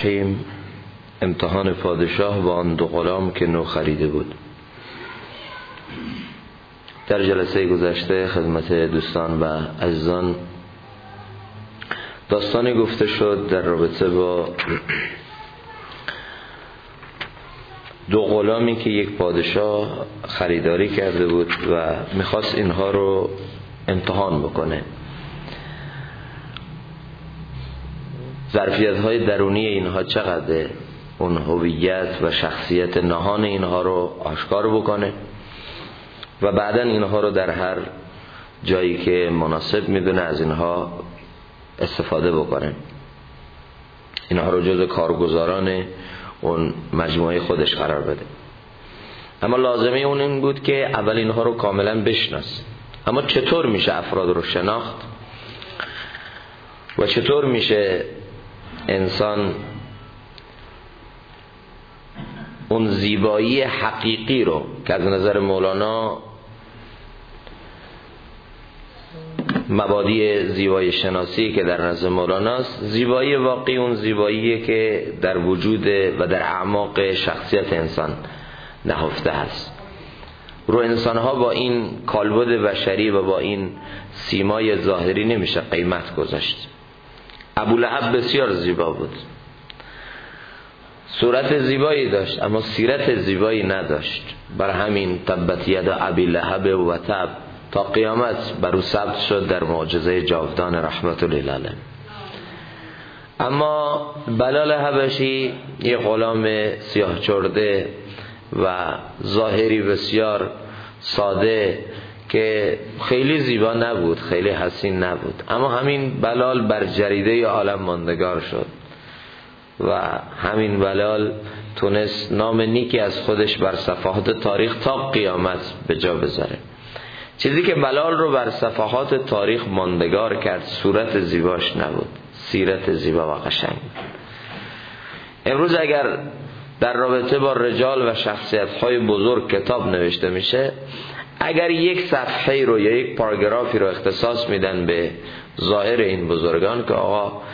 الرحیم. امتحان پادشاه با آن دو غلام که نو خریده بود. در جلسه گذشته خدمت دوستان و عزیزان داستانی گفته شد در رابطه با دو غلامی که یک پادشاه خریداری کرده بود و میخواست اینها رو امتحان بکنه. ظرفیت‌های درونی اینها چقدر، اون هویت و شخصیت نهان اینها رو آشکار بکنه و بعداً اینها رو در هر جایی که مناسب میدونه از اینها استفاده بکنه، اینها رو جز کارگزاران اون مجموعه خودش قرار بده. اما لازمه اون این بود که اول اینها رو کاملا بشناس. اما چطور میشه افراد رو شناخت و چطور میشه انسان اون زیبایی حقیقی رو که از نظر مولانا مبادی زیبایی شناسی که در نظر مولاناست، زیبایی واقعی اون زیباییه که در وجود و در اعماق شخصیت انسان نهفته هست. رو انسانها با این کالبد بشری و با این سیمای ظاهری نمیشه قیمت گذاشت. ابولهب بسیار زیبا بود، صورت زیبایی داشت اما سیرت زیبایی نداشت. برای همین تبت ید ابی لهب و تب تا قیامت بر او ثبت شد در معجزه جاودان رحمت الله علیه. اما بلال حبشی یک غلام سیاه چرده و ظاهری بسیار ساده که خیلی زیبا نبود، خیلی حسین نبود، اما همین بلال بر جریده عالم ماندگار شد و همین بلال تونست نام نیکی از خودش بر صفحات تاریخ تا قیامت به جا بذاره. چیزی که بلال رو بر صفحات تاریخ ماندگار کرد صورت زیباش نبود، سیرت زیبا و قشنگ. امروز اگر در رابطه با رجال و شخصیت‌های بزرگ کتاب نوشته میشه، اگر یک صفحه رو یا یک پاراگرافی رو اختصاص میدن به ظاهر این بزرگان که آقا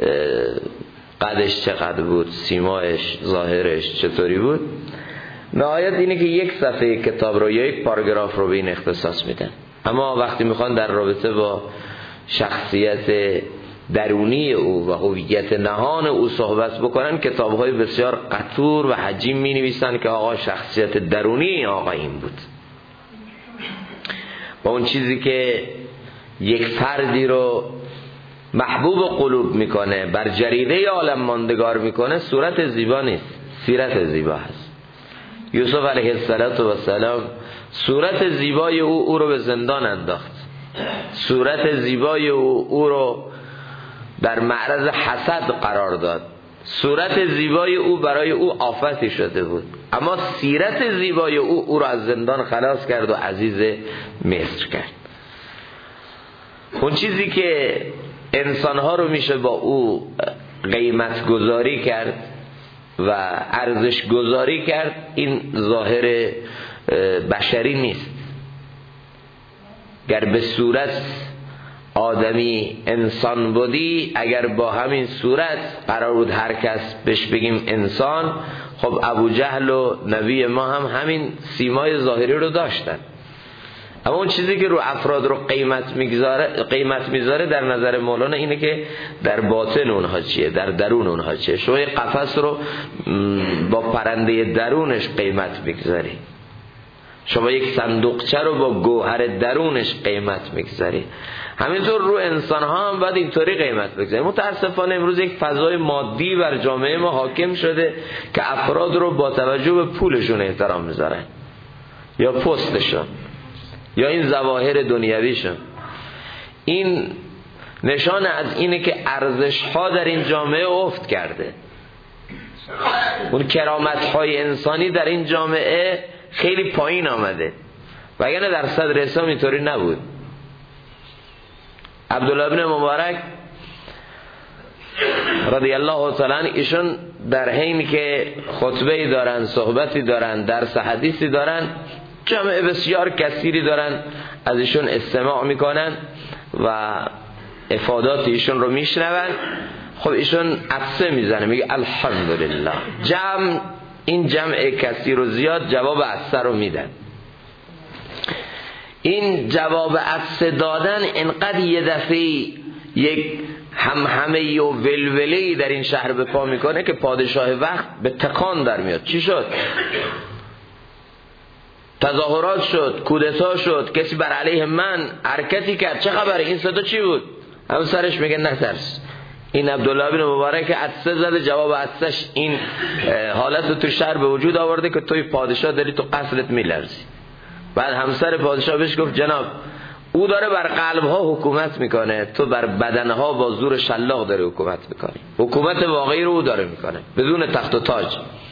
قدش چقدر بود، سیمایش، ظاهرش چطوری بود، نهایت اینه که یک صفحه کتاب رو یا یک پاراگراف رو به این اختصاص میدن. اما وقتی میخوان در رابطه با شخصیت درونی او و هویت نهان او صحبت بکنن، کتاب‌های بسیار قطور و حجیم می‌نویسن که آقا شخصیت درونی آقا این بود. با اون چیزی که یک فردی رو محبوب قلوب میکنه، بر جریده عالم ماندگار میکنه، صورت زیبا نیست، سیرت زیبا هست. یوسف علیه السلام صورت زیبای او رو به زندان انداخت، صورت زیبای او رو در معرض حسد قرار داد، صورت زیبای او برای او آفتی شده بود، اما سیرت زیبای او رو از زندان خلاص کرد و عزیز مصر کرد. اون چیزی که انسانها رو میشه با او قیمت گذاری کرد و ارزش گذاری کرد، این ظاهر بشری نیست. گر به صورت آدمی انسان بودی، اگر با همین صورت قرار بود هر کس بهش بگیم انسان، خب ابو جهل و نبی ما هم همین سیمای ظاهری رو داشتن. اما اون چیزی که رو افراد رو قیمت میذاره در نظر مولانا اینه که در باطن اونها چیه، در درون اونها چیه. شما یک قفس رو با پرنده درونش قیمت میگذاری، شما یک صندوقچه رو با گوهر درونش قیمت میگذاری. همینطور رو انسان ها هم باید اینطوری قیمت بگذاری. متاسفانه امروز یک فضای مادی بر جامعه ما حاکم شده که افراد رو با توجه به پولشون احترام میذارن یا پستشون یا این ظواهر دنیویشون. این نشان از اینه که ارزش ها در این جامعه افت کرده. اون کرامت های انسانی در این جامعه خیلی پایین آمده، وگرنه در صدر اسلام اینطوری نبود. عبدالله بن مبارک رضی الله تعالی عنه، ایشون در حینی که خطبه‌ای دارن، صحبتی دارن، درس حدیثی دارن، جمع بسیار کثیری دارن از ایشون استماع میکنن و افادات ایشون رو میشنون. خب ایشون عطسه میزنه میگه الحمدلله. این جمع کثیر و زیاد جواب عطسه رو میدن. این جواب عطسه دادن انقدر یه دفعه یک همهمه و ولوله‌ای در این شهر به پا میکنه که پادشاه وقت به تکان در میاد. چی شد؟ تظاهرات شد، کودتا شد، کسی بر علیه من حرکتی کرد، چه خبره؟ این صدا چی بود؟ همون سرش میگه نترس، این عبدالله بن مبارک عطسه زده، جواب عطسش این حالت رو تو شهر به وجود آورده که توی پادشاه داری تو قصرت میلرزی. بعد همسر پادشاه بهش گفت جناب او داره بر قلبها حکومت میکنه، تو بر بدنها با زور شلاق داره حکومت میکنی. حکومت واقعی رو او داره میکنه بدون تخت و تاج.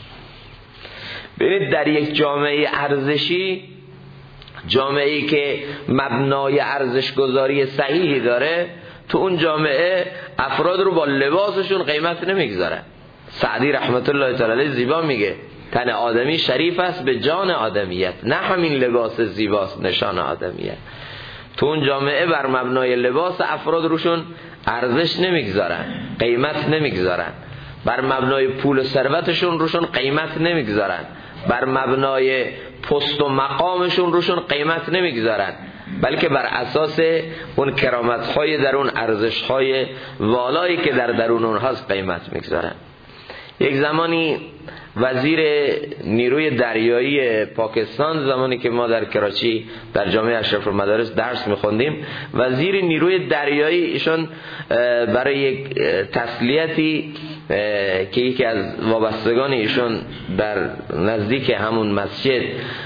ببینید در یک جامعه ارزشی، جامعه‌ای که مبنای ارزش گذاری صحیحی داره، تو اون جامعه افراد رو با لباسشون قیمت نمیگذارن. سعدی رحمت الله تعالی علیه زیبا میگه تن آدمی شریف است به جان آدمیت، نه همین لباس زیباست نشان آدمیت. تو اون جامعه بر مبنای لباس افراد روشون ارزش نمیگذارن، قیمت نمیگذارن. بر مبنای پول و ثروتشون روشون قیمت نمیگذارن. بر مبنای پست و مقامشون روشون قیمت نمیگذارن، بلکه بر اساس اون کرامت‌های درون، ارزش‌های والایی که در درون اونهاست قیمت میگذارن. یک زمانی وزیر نیروی دریایی پاکستان، زمانی که ما در کراچی در جامعه اشرف المدارس درس میخوندیم، وزیر نیروی دریایی ایشون برای یک تسلیتی که یکی از وابستگان ایشون در نزدیک همون مسجد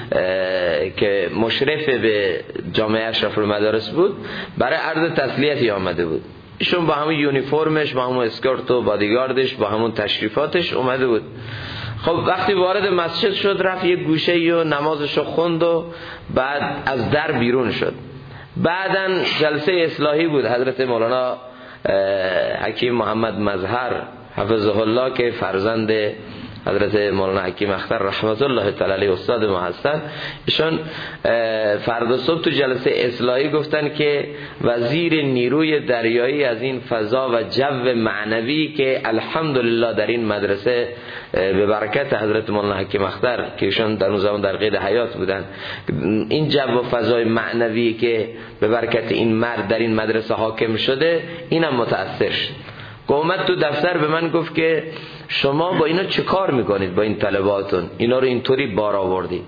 که مشرف به جامعه اشرف المدارس بود، برای عرض تسلیتی آمده بود. ایشون با همون یونیفرمش، با همون اسکورت و بادیگاردش، با همون تشریفاتش اومده بود. خب وقتی وارد مسجد شد، رفت یک گوشه و نمازشو خوند و بعد از در بیرون شد. بعدن جلسه اصلاحی بود، حضرت مولانا حکیم محمد مظهر حفظه الله که فرزند حضرت مولانا حکیم اختر رحمت الله تعالی علیه استاد ما هستن، ایشون فردا صبح تو جلسه اصلاحی گفتن که وزیر نیروی دریایی از این فضا و جو معنوی که الحمدلله در این مدرسه به برکت حضرت مولانا حکیم اختر که ایشون در اون زمان در قید حیات بودن، این جو و فضای معنوی که به برکت این مرد در این مدرسه حاکم شده، اینم متأثر شد. اومد تو دفتر به من گفت که شما با اینا چه کار میکنید، با این طلباتون اینا رو اینطوری بار آوردید؟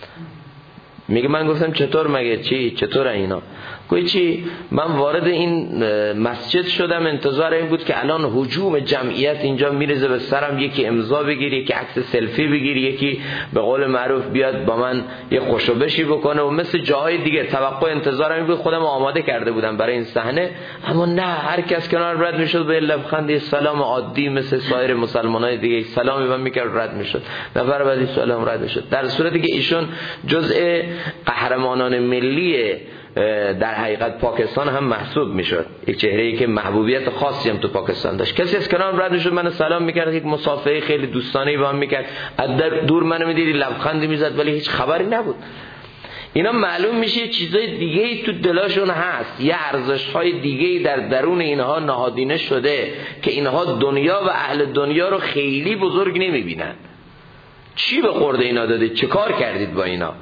میگه من گفتم چطور؟ مگه چی؟ چطور اینا؟ گوی چی؟ من وارد این مسجد شدم، انتظار این بود که الان هجوم جمعیت اینجا میرزه به سرم، یکی امضا بگیر، یکی عکس سلفی بگیر، یکی به قول معروف بیاد با من یه خوشوبشی بکنه و مثل جاهای دیگه. توقع انتظارم این بود، خودم آماده کرده بودم برای این صحنه، اما نه، هر کس کنار رد میشد به لبخند سلام عادی مثل سایر مسلمانای دیگه، سلامی من میکرد رد میشد، نفر بعدی سلام رد میشد، در صورتی که ایشون جزء قهرمانان ملی در حقیقت پاکستان هم محسوب میشد، یک چهره‌ای که محبوبیت خاصی هم تو پاکستان داشت. کسی از کنارم رد میشد من سلام میکرد، یک مصافحه خیلی دوستانه‌ای با هم میکرد، از دور منو میدیدی لبخندی میزد ولی هیچ خبری نبود. اینا معلوم میشه چیزای دیگه‌ای تو دلاشون هست، یه ارزش‌های دیگه‌ای در درون اینها نهادینه شده که اینها دنیا و اهل دنیا رو خیلی بزرگ نمیبینن. چی به خورده اینا دادید؟ چه کار کردید با اینا؟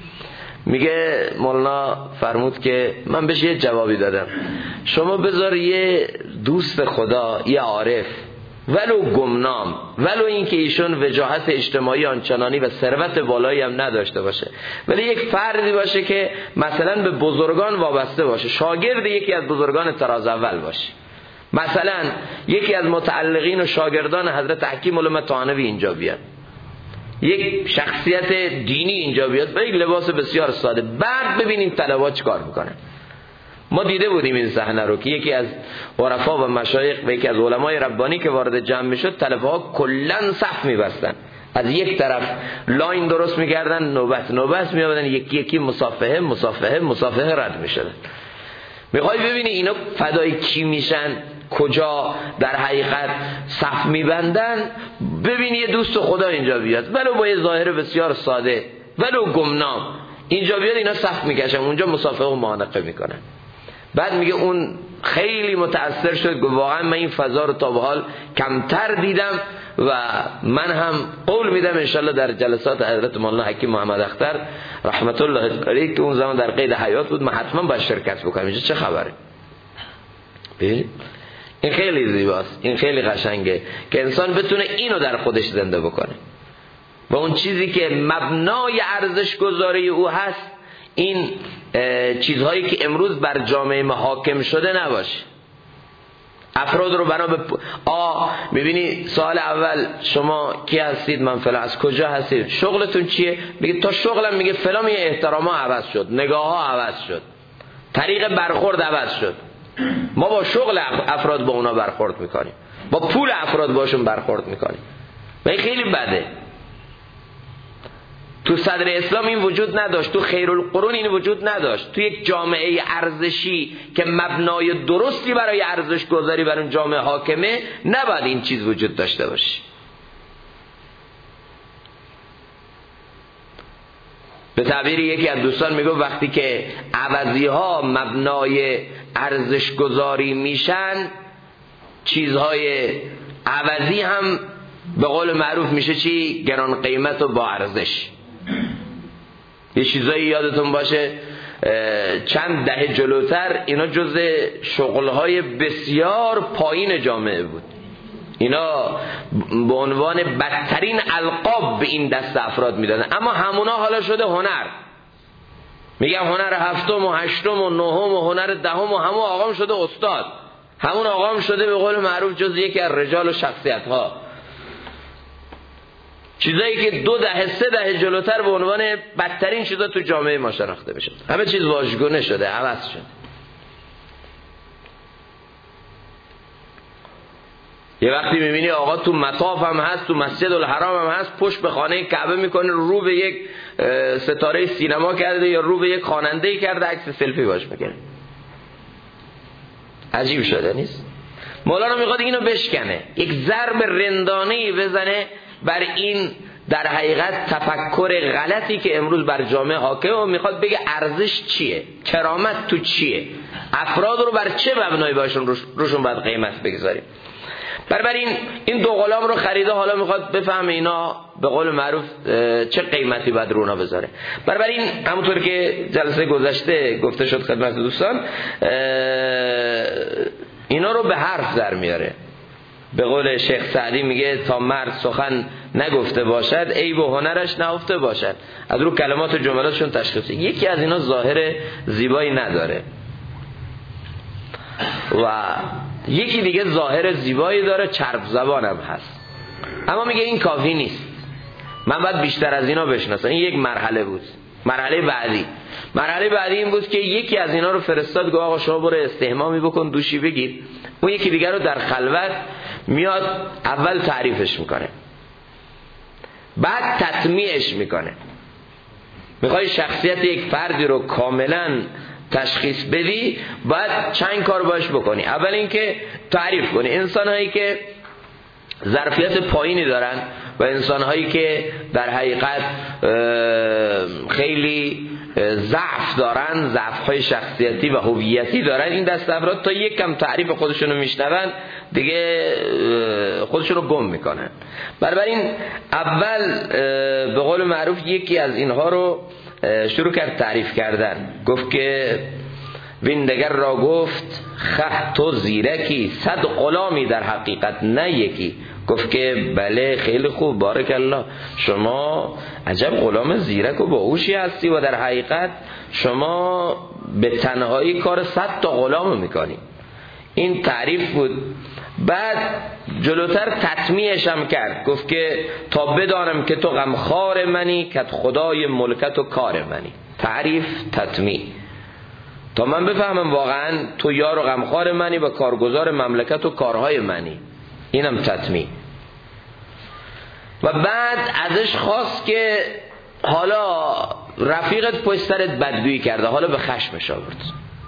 میگه مولانا فرمود که من بهش یه جوابی دادم، شما بذار یه دوست خدا، یه عارف، ولو گمنام، ولو اینکه ایشون وجاهت اجتماعی آنچنانی و ثروت بالایی هم نداشته باشه، ولی یک فردی باشه که مثلا به بزرگان وابسته باشه، شاگرد یکی از بزرگان طراز اول باشه، مثلا یکی از متعلقین و شاگردان حضرت حکیم علامه طحانوی اینجا بیاد، یک شخصیت دینی اینجا بیاد با یک لباس بسیار ساده، بعد ببینیم طلبات چی کار میکنن. ما دیده بودیم این صحنه رو که یکی از عرفا و مشایخ و یکی از علمای ربانی که وارد جمع میشد، طلبها کلا صف میبستن، از یک طرف لاین درست میکردن، نوبت میآمدن، یکی یکی مصافحه رد میشدن. میخوای ببینی اینا فدای کی میشن، کجا در حقیقت صف میبندن؟ ببین یه دوست خدا اینجا بیاد، ولو با یه ظاهر بسیار ساده، ولو گمنام اینجا بیاد، اینا صف میکشن، اونجا مصافحه و معانقه میکنن. بعد میگه اون خیلی متأثر شد، گفت واقعا من این فضا رو تا به حال کمتر دیدم و من هم قول میدم انشالله در جلسات حضرت مولانا حکیم محمد اختر رحمت الله علیه که اون زمان در قید حیات بود، من حتما باید شرکت بکنم. چه خبره؟ ببینید این خیلی زیباست، این خیلی قشنگه که انسان بتونه اینو در خودش زنده بکنه و اون چیزی که مبنای ارزش گذاری او هست این چیزهایی که امروز بر جامعه ما حاکم شده نباشه. افراد رو بنا به میبینی سوال اول شما کی هستید؟ من فلان. از کجا هستید؟ شغلتون چیه؟ میگه تا شغلم، میگه فلان. یه احترام ها عوض شد، نگاه ها عوض شد، طریق برخورد عوض شد. ما با شغل افراد با اونا برخورد میکنیم، با پول افراد باشون برخورد میکنیم و این خیلی بده. تو صدر اسلام این وجود نداشت، تو خیرالقرون این وجود نداشت. تو یک جامعه ارزشی که مبنای درستی برای ارزش گذاری بر اون جامعه حاکمه نباید این چیز وجود داشته باشه. به تعبیر یکی از دوستان میگه وقتی که عوضی ها مبنای ارزش گذاری میشن، چیزهای عوضی هم به قول معروف میشه چی؟ گران قیمت و با ارزش. یه چیزایی یادتون باشه چند دهه جلوتر اینا جز شغلهای بسیار پایین جامعه بود. اینا به عنوان بدترین القاب به این دست افراد میدادن، اما همونا حالا شده هنر. میگم هنر هفتم و هشتم و نهم و هنر دهم و همون آقام شده استاد، همون آقام شده به قول معروف جز یکی از رجال و شخصیت ها. چیزایی که 2 دهه 3 دهه جلوتر به عنوان بدترین چیزا تو جامعه ما شناخته بشه، همه چیز واژگونه شده، عوض شده. یه وقتی میبینی آقا تو مطاف هم هست، تو مسجد الحرام هم هست، پشت به خانه کعبه میکنه، رو به یک ستاره سینما کرده یا رو به یک خواننده کرده، عکس سلفی باش میگیره. عجیب شده نیست؟ مولانا میخواد اینو بشکنه، یک ضرب رندانه‌ای بزنه بر این در حقیقت تفکر غلطی که امروز بر جامعه حاکمه و میخواد بگه ارزش چیه، کرامت تو چیه، افراد رو بر چه مبنایی باشون روشون باید قیمت بگذاریم. بنابراین این 2 غلام رو خریده، حالا میخواد بفهمه اینا به قول معروف چه قیمتی باید رو اونا بذاره. بنابراین همونطور که جلسه گذشته گفته شد خدمت دوستان، اینا رو به حرف در میاره. به قول شیخ سعدی میگه تا مرد سخن نگفته باشد عیب و هنرش نهفته باشد. از رو کلمات و جملاتشون تشخیصه. یکی از اینا ظاهر زیبایی نداره و یکی دیگه ظاهر زیبایی داره، چرب زبانم هست، اما میگه این کافی نیست، من باید بیشتر از اینا بشناسم. این یک مرحله بود. مرحله بعدی این بود که یکی از اینا رو فرستاد، گفت آقا شما برو استحمامی بکن، دوشی بگیر. اون یکی دیگر رو در خلوت میاد اول تعریفش میکنه، بعد تطمیعش میکنه. میخوای شخصیت یک فردی رو کاملا تشخیص بدی، باید چند کار باش بکنی. اول اینکه تعریف کنی انسان‌هایی که ظرفیت پایینی دارن و انسان‌هایی که در حقیقت خیلی ضعف دارن، ضعف‌های شخصیتی و هویتی دارن. این دست افراد تا یک کم تعریف خودشونو میشنون دیگه خودشونو گم میکنن. بنابراین اول به قول معروف یکی از اینها رو شروع کرد تعریف کردن. گفت که ویندگر را گفت خه تو زیرکی، 100 غلامی در حقیقت نه یکی. گفت که بله خیلی خوب، بارک الله، شما عجب غلام زیرک و باهوشی هستی و در حقیقت شما به تنهایی کار 100 تا غلام میکنی. این تعریف بود. بعد جلوتر تطمیعش هم کرد. گفت که تا بدانم که تو غمخوار منی، که خدای ملکت و کار منی. تعریف، تطمیع، تا من بفهمم واقعا تو یار و غمخوار منی و کارگزار مملکت و کارهای منی. اینم تطمیع. و بعد ازش خواست که حالا رفیقت پشت سرت بدگویی کرده، حالا به خشمش آورد.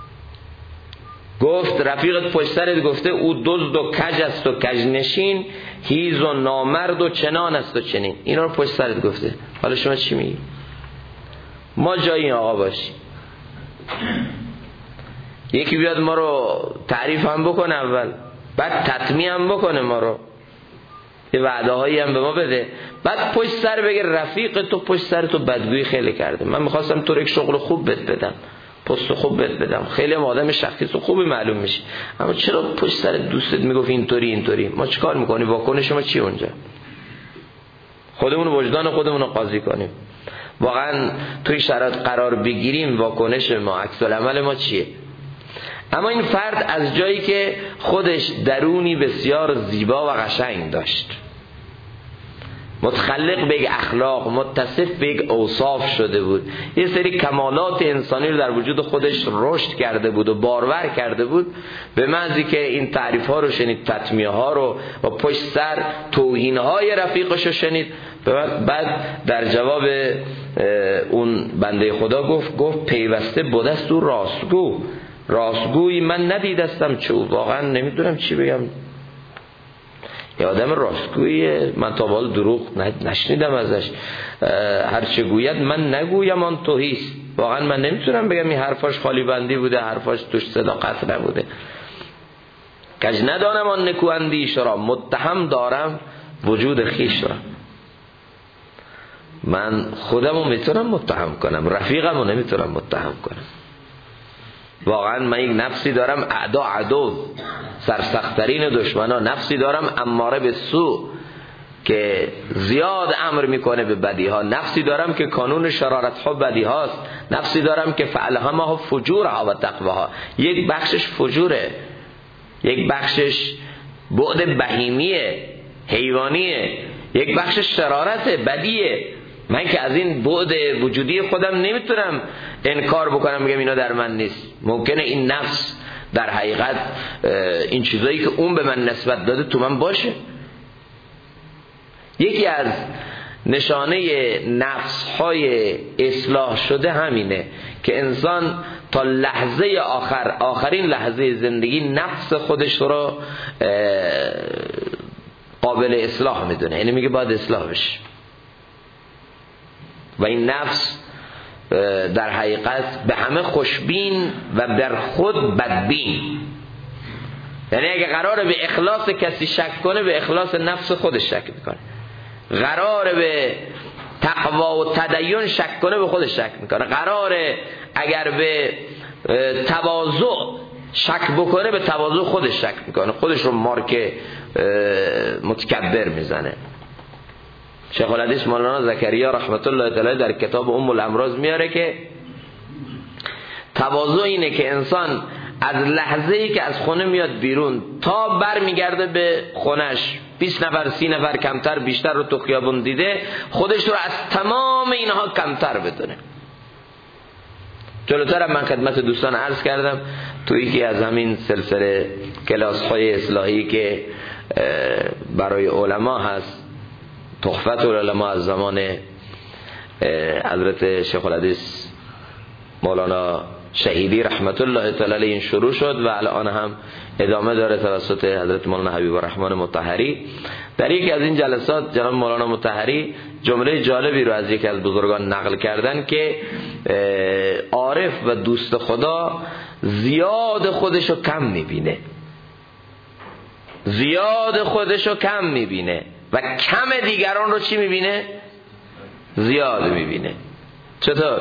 گفت رفیقت پشت سرت گفته او دزد و کج است و کجنشین، هیز و نامرد و چنان است و چنین. اینا رو پشت سرت گفته، حالا شما چی میگی؟ ما جای این آقا باشیم. یکی بیاد ما رو تعریف هم بکنه اول، بعد تطمیع هم بکنه ما رو، یه وعده هایی هم به ما بده، بعد پشت سر بگه رفیق تو پشت سر تو بدگویی خیلی کرده، من میخواستم تو رو یک شغل خوب بهت بدم، پست خوب بهت بدم، خیلی هم آدم شخصیت خوبی معلوم میشه، اما چرا پشت سر دوستت میگفت اینطوری؟ ما چیکار میکنیم؟ واکنش ما چی اونجا؟ خودمون وجدان خودمون رو قاضی کنیم. واقعا توی شرایط قرار بگیریم، واکنش ما، عکس العمل ما چیه؟ اما این فرد از جایی که خودش درونی بسیار زیبا و قشنگ داشت، متخلق به یک اخلاق، متصف به یک اوصاف شده بود، یه سری کمالات انسانی رو در وجود خودش رشد کرده بود و بارور کرده بود، به محضی که این تعریف ها رو شنید، تطمیع ها رو و پشت سر توهین های رفیقش رو شنید، بعد در جواب اون بنده خدا گفت پیوسته بودست و راستگویی من ندیدستم چو. واقعا نمیدونم چی بگم، یه آدم راستگوییه، من تا حالا دروغ نشنیدم ازش، هرچه گوید من نگویم آن توهیست. واقعا من نمیتونم بگم این حرفاش خالی بندی بوده، حرفاش توش صداقت نبوده. کج ندانم آن نکو اندیش را، متهم دارم وجود خیش را. من خودمو میتونم متهم کنم، رفیقمو نمیتونم متهم کنم. واقعا من یک نفسی دارم عدو سرسخت‌ترین دشمنا، نفسی دارم اماره به سو که زیاد امر میکنه به بدی ها، نفسی دارم که قانون شرارت ها بدی هاست، نفسی دارم که فعلهما فجورها و تقواها، یک بخشش فجوره، یک بخشش بعد بهیمیه حیوانیه، یک بخشش شرارت بدیه. من که از این بعد وجودی خودم نمیتونم انکار بکنم بگم اینا در من نیست. ممکنه این نفس در حقیقت این چیزایی که اون به من نسبت داده تو من باشه. یکی از نشانه نفس های اصلاح شده همینه که انسان تا لحظه آخرین لحظه زندگی نفس خودش رو قابل اصلاح میدونه، یعنی میگه باید اصلاح بشه. و این نفس در حقیقت به همه خوشبین و بر خود بدبین، یعنی اگه قراره به اخلاص کسی شک کنه به اخلاص نفس خودش شک میکنه، قراره به تقوا و تدین شک کنه به خودش شک میکنه، قراره اگر به تواضع شک بکنه به تواضع خودش شک میکنه، خودش رو مارک متکبر میزنه. شیخ الحدیث مولانا زکریا رحمت الله تعالی در کتاب ام الامراض میاره که تواضع اینه که انسان از لحظه‌ای که از خونه میاد بیرون تا بر میگرده به خونش 20 نفر 30 نفر کمتر بیشتر رو تو خیابون دیده، خودش رو از تمام اینها کمتر بدونه. جلوتر من خدمت دوستان عرض کردم توی یکی از همین سلسله کلاس‌های اصلاحی که برای علما هست، تحفت العلماء از زمان حضرت شیخ الحدیث مولانا شهیدی رحمت الله تعالی این شروع شد و الان هم ادامه داره توسط حضرت مولانا حبیب الرحمن مطهری. در یکی از این جلسات جناب مولانا مطهری جمله جالبی رو از یکی از بزرگان نقل کردن که عارف و دوست خدا زیاد خودشو کم میبینه، زیاد خودشو کم میبینه و کم دیگران رو چی میبینه؟ زیاد میبینه. چطور؟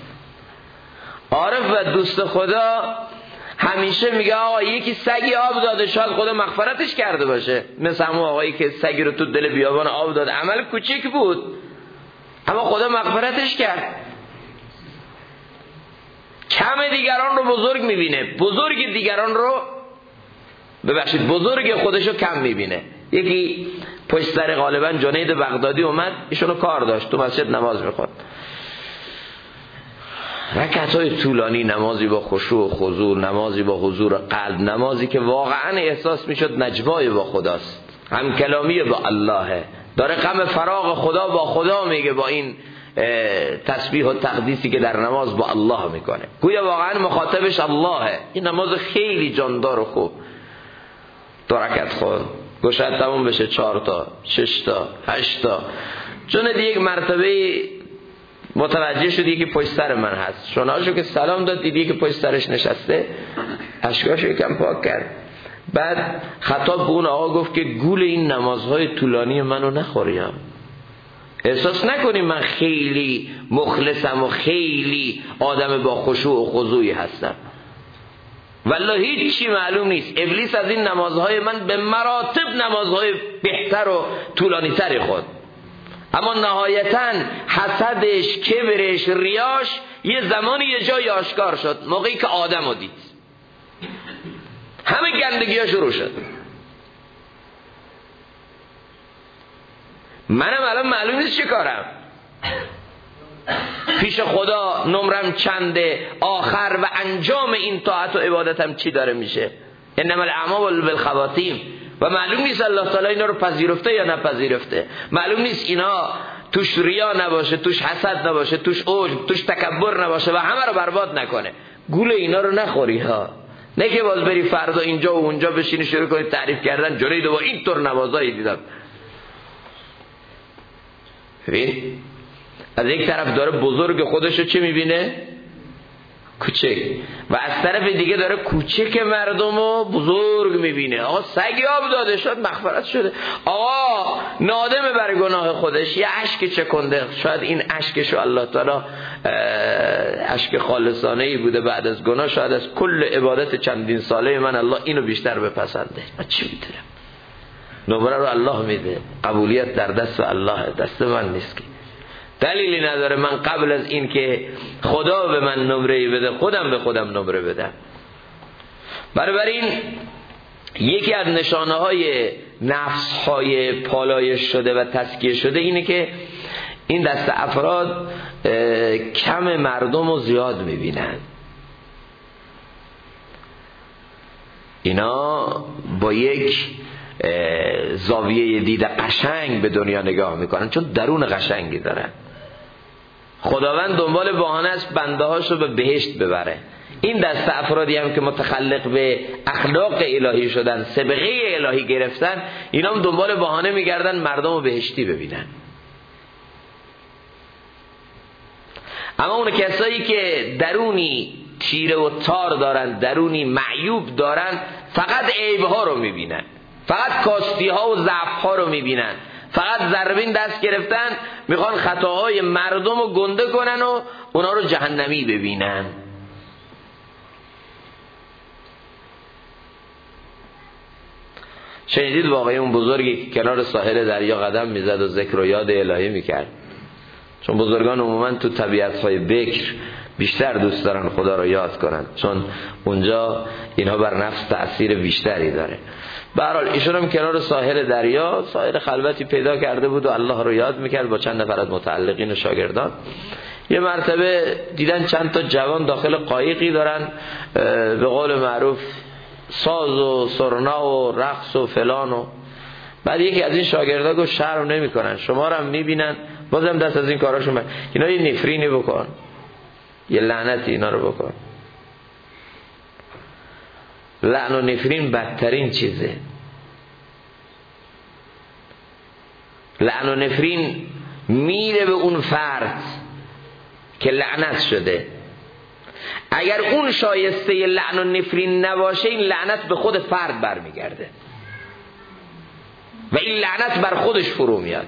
عارف و دوست خدا همیشه میگه آقا یکی سگی آب داده شاید خدا مغفرتش کرده باشه، مثل همون آقایی که سگی رو تو دل بیابان آب داد، عمل کوچیک بود اما خدا مغفرتش کرد. کم دیگران رو بزرگ میبینه، بزرگ دیگران رو بزرگ خودشو کم میبینه. یکی پشت سر غالبا جنید بغدادی اومد، ایشونو کار داشت، تو مسجد نماز میخواد، رکعت‌های طولانی، نمازی با خشوع و خضوع، نمازی با حضور قلب، نمازی که واقعا احساس میشد نجوای با خداست، هم کلامی با اللهه، داره غم فراق خدا با خدا میگه با این تسبیح و تقدیسی که در نماز با الله میکنه، گویا واقعا مخاطبش اللهه. این نماز خیلی جاندار و خوب، 2 رکعت خود گوشت تموم بشه 4 تا 6 تا 8 تا، چون یک مرتبه متوجه شدی که پشت سر من هست، شوناشو که سلام داد دیدی که پشت سرش نشسته، اشکاش یکم پاک کرد. بعد خطاب به اون آقا گفت که گول این نمازهای طولانی منو نخوریم، احساس نکنیم من خیلی مخلصم و خیلی آدم با خشوع و خضوعی هستم. والله هیچی معلوم نیست. ابلیس از این نمازهای من به مراتب نمازهای بهتر و طولانی تری خود، اما نهایتاً حسدش، کبرش، ریاش یه زمانی یه جای آشکار شد، موقعی که آدمو دید همه گندگی‌ها شروع شد. منم الان معلوم نیست چه کارم، پیش خدا نمرم چنده، آخر و انجام این طاعت و عبادتم چی داره میشه. انما الاعمال بالخواتیم. و معلوم نیست الله تعالی اینا رو پذیرفته یا نپذیرفته، معلوم نیست اینا توش ریا نباشه، توش حسد نباشه، توش عجب، توش تکبر نباشه و همه رو برباد نکنه. گول اینا رو نخوری ها، نه که باز بری فردا اینجا و اونجا بشینی شروع کنی تعریف کردن جلوی دو اینطور نوازایی دیدم. ببین از یک طرف داره بزرگ خودشو چه میبینه؟ کوچک. و از طرف دیگه داره کوچک مردمو بزرگ میبینه. آقا سگی آب داده شد مغفرت شده، آقا نادمه برای گناه خودش، یه اشک چکنده، شاید این اشکشو الله تعالی اشک خالصانه ای بوده بعد از گناه، شاید از کل عبادت چندین ساله من الله اینو بیشتر بپسنده. من چی میتونم؟ نمره رو الله میده، قبولیت در دست الله، دست من نیست که. دلیلی نداره من قبل از این که خدا به من نمره‌ای بده خودم به خودم نمره بدم. بنابراین یکی از نشانه های نفس های پالایش شده و تزکیه شده اینه که این دست افراد کم مردم رو زیاد میبینن. اینا با یک زاویه دید قشنگ به دنیا نگاه میکنن، چون درون قشنگی دارن. خداوند دنبال بهانه است بنده هاشو به بهشت ببره. این دست افرادی هم که متخلق به اخلاق الهی شدن، سابقه الهی گرفتن، اینا هم دنبال بهانه میگردن مردم رو بهشتی ببینن. اما اون کسایی که درونی تیره و تار دارن، درونی معیوب دارن، فقط عیبها رو میبینن، فقط کاستی ها و ضعف ها رو میبینن، فقط ضربین دست گرفتن، میخوان خطاهای مردم رو گنده کنن و اونا رو جهنمی ببینن. شنیدید واقعی اون بزرگی که کنار ساحل دریا قدم میزد و ذکر و یاد الهی میکرد؟ چون بزرگان عموما تو طبیعت‌های بکر بیشتر دوست دارن خدا رو یاد کنن، چون اونجا اینها بر نفس تأثیر بیشتری داره. به هر حال ایشون هم کنار ساحل دریا ساحل خلوتی پیدا کرده بود و الله رو یاد میکرد با چند نفر از متعلقین و شاگردان. یه مرتبه دیدن چند تا جوان داخل قایقی دارن به قول معروف ساز و سرنا و رقص و فلان و بعد یکی از این شاگردا گفت شرم نمیکنن، شما رو هم میبینن بازم دست از این کاراشون بر اینا یه نفرینی بکن، یه لعنتی اینا رو بکن. لعن و نفرین بدترین چیزه. لعن و نفرین میره به اون فرد که لعنت شده. اگر اون شایسته لعن و نفرین نباشه این لعنت به خود فرد برمیگرده و این لعنت بر خودش فرو میاد.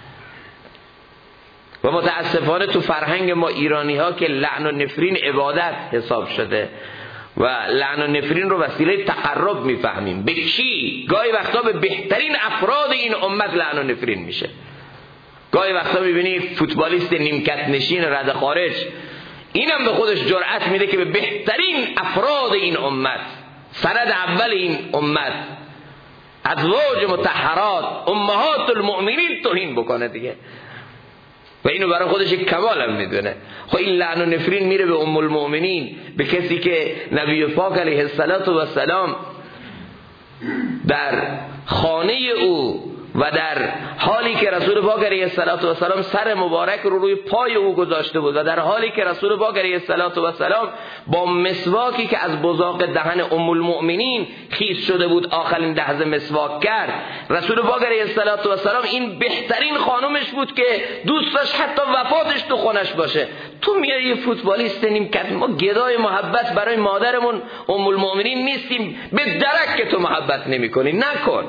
و متاسفانه تو فرهنگ ما ایرانی ها که لعن و نفرین عبادت حساب شده و لعن و نفرین رو وسیله تقرب میفهمیم. به کی؟ گاهی وقتا به بهترین افراد این امت لعن و نفرین میشه. گاهی وقتا میبینی فوتبالیست نیمکت نشین رد خارج اینم به خودش جرأت میده که به بهترین افراد این امت، سند اول این امت، ازواج مطهرات امهات المؤمنین توهین بکنه دیگه و اینو برای خودش یک کمال هم میدونه. خب این لعن و نفرین میره به ام المؤمنین، به کسی که نبی پاک علیه السلام در خانه او و در حالی که رسول پاک علیه السلام سر مبارک رو روی پای او گذاشته بود و در حالی که رسول پاک علیه السلام با مسواکی که از بزاق دهن ام المؤمنین خیس شده بود آخرین لحظه مسواک کرد، رسول پاک علیه السلام این بهترین خانومش بود که دوست داشت حتی وفاتش تو خونش باشه. تو میای یه فوتبالیست نیمکت، ما گدای محبت برای مادرمون ام المؤمنین نیستیم، به درک که تو محبت نمی‌کنی نکن.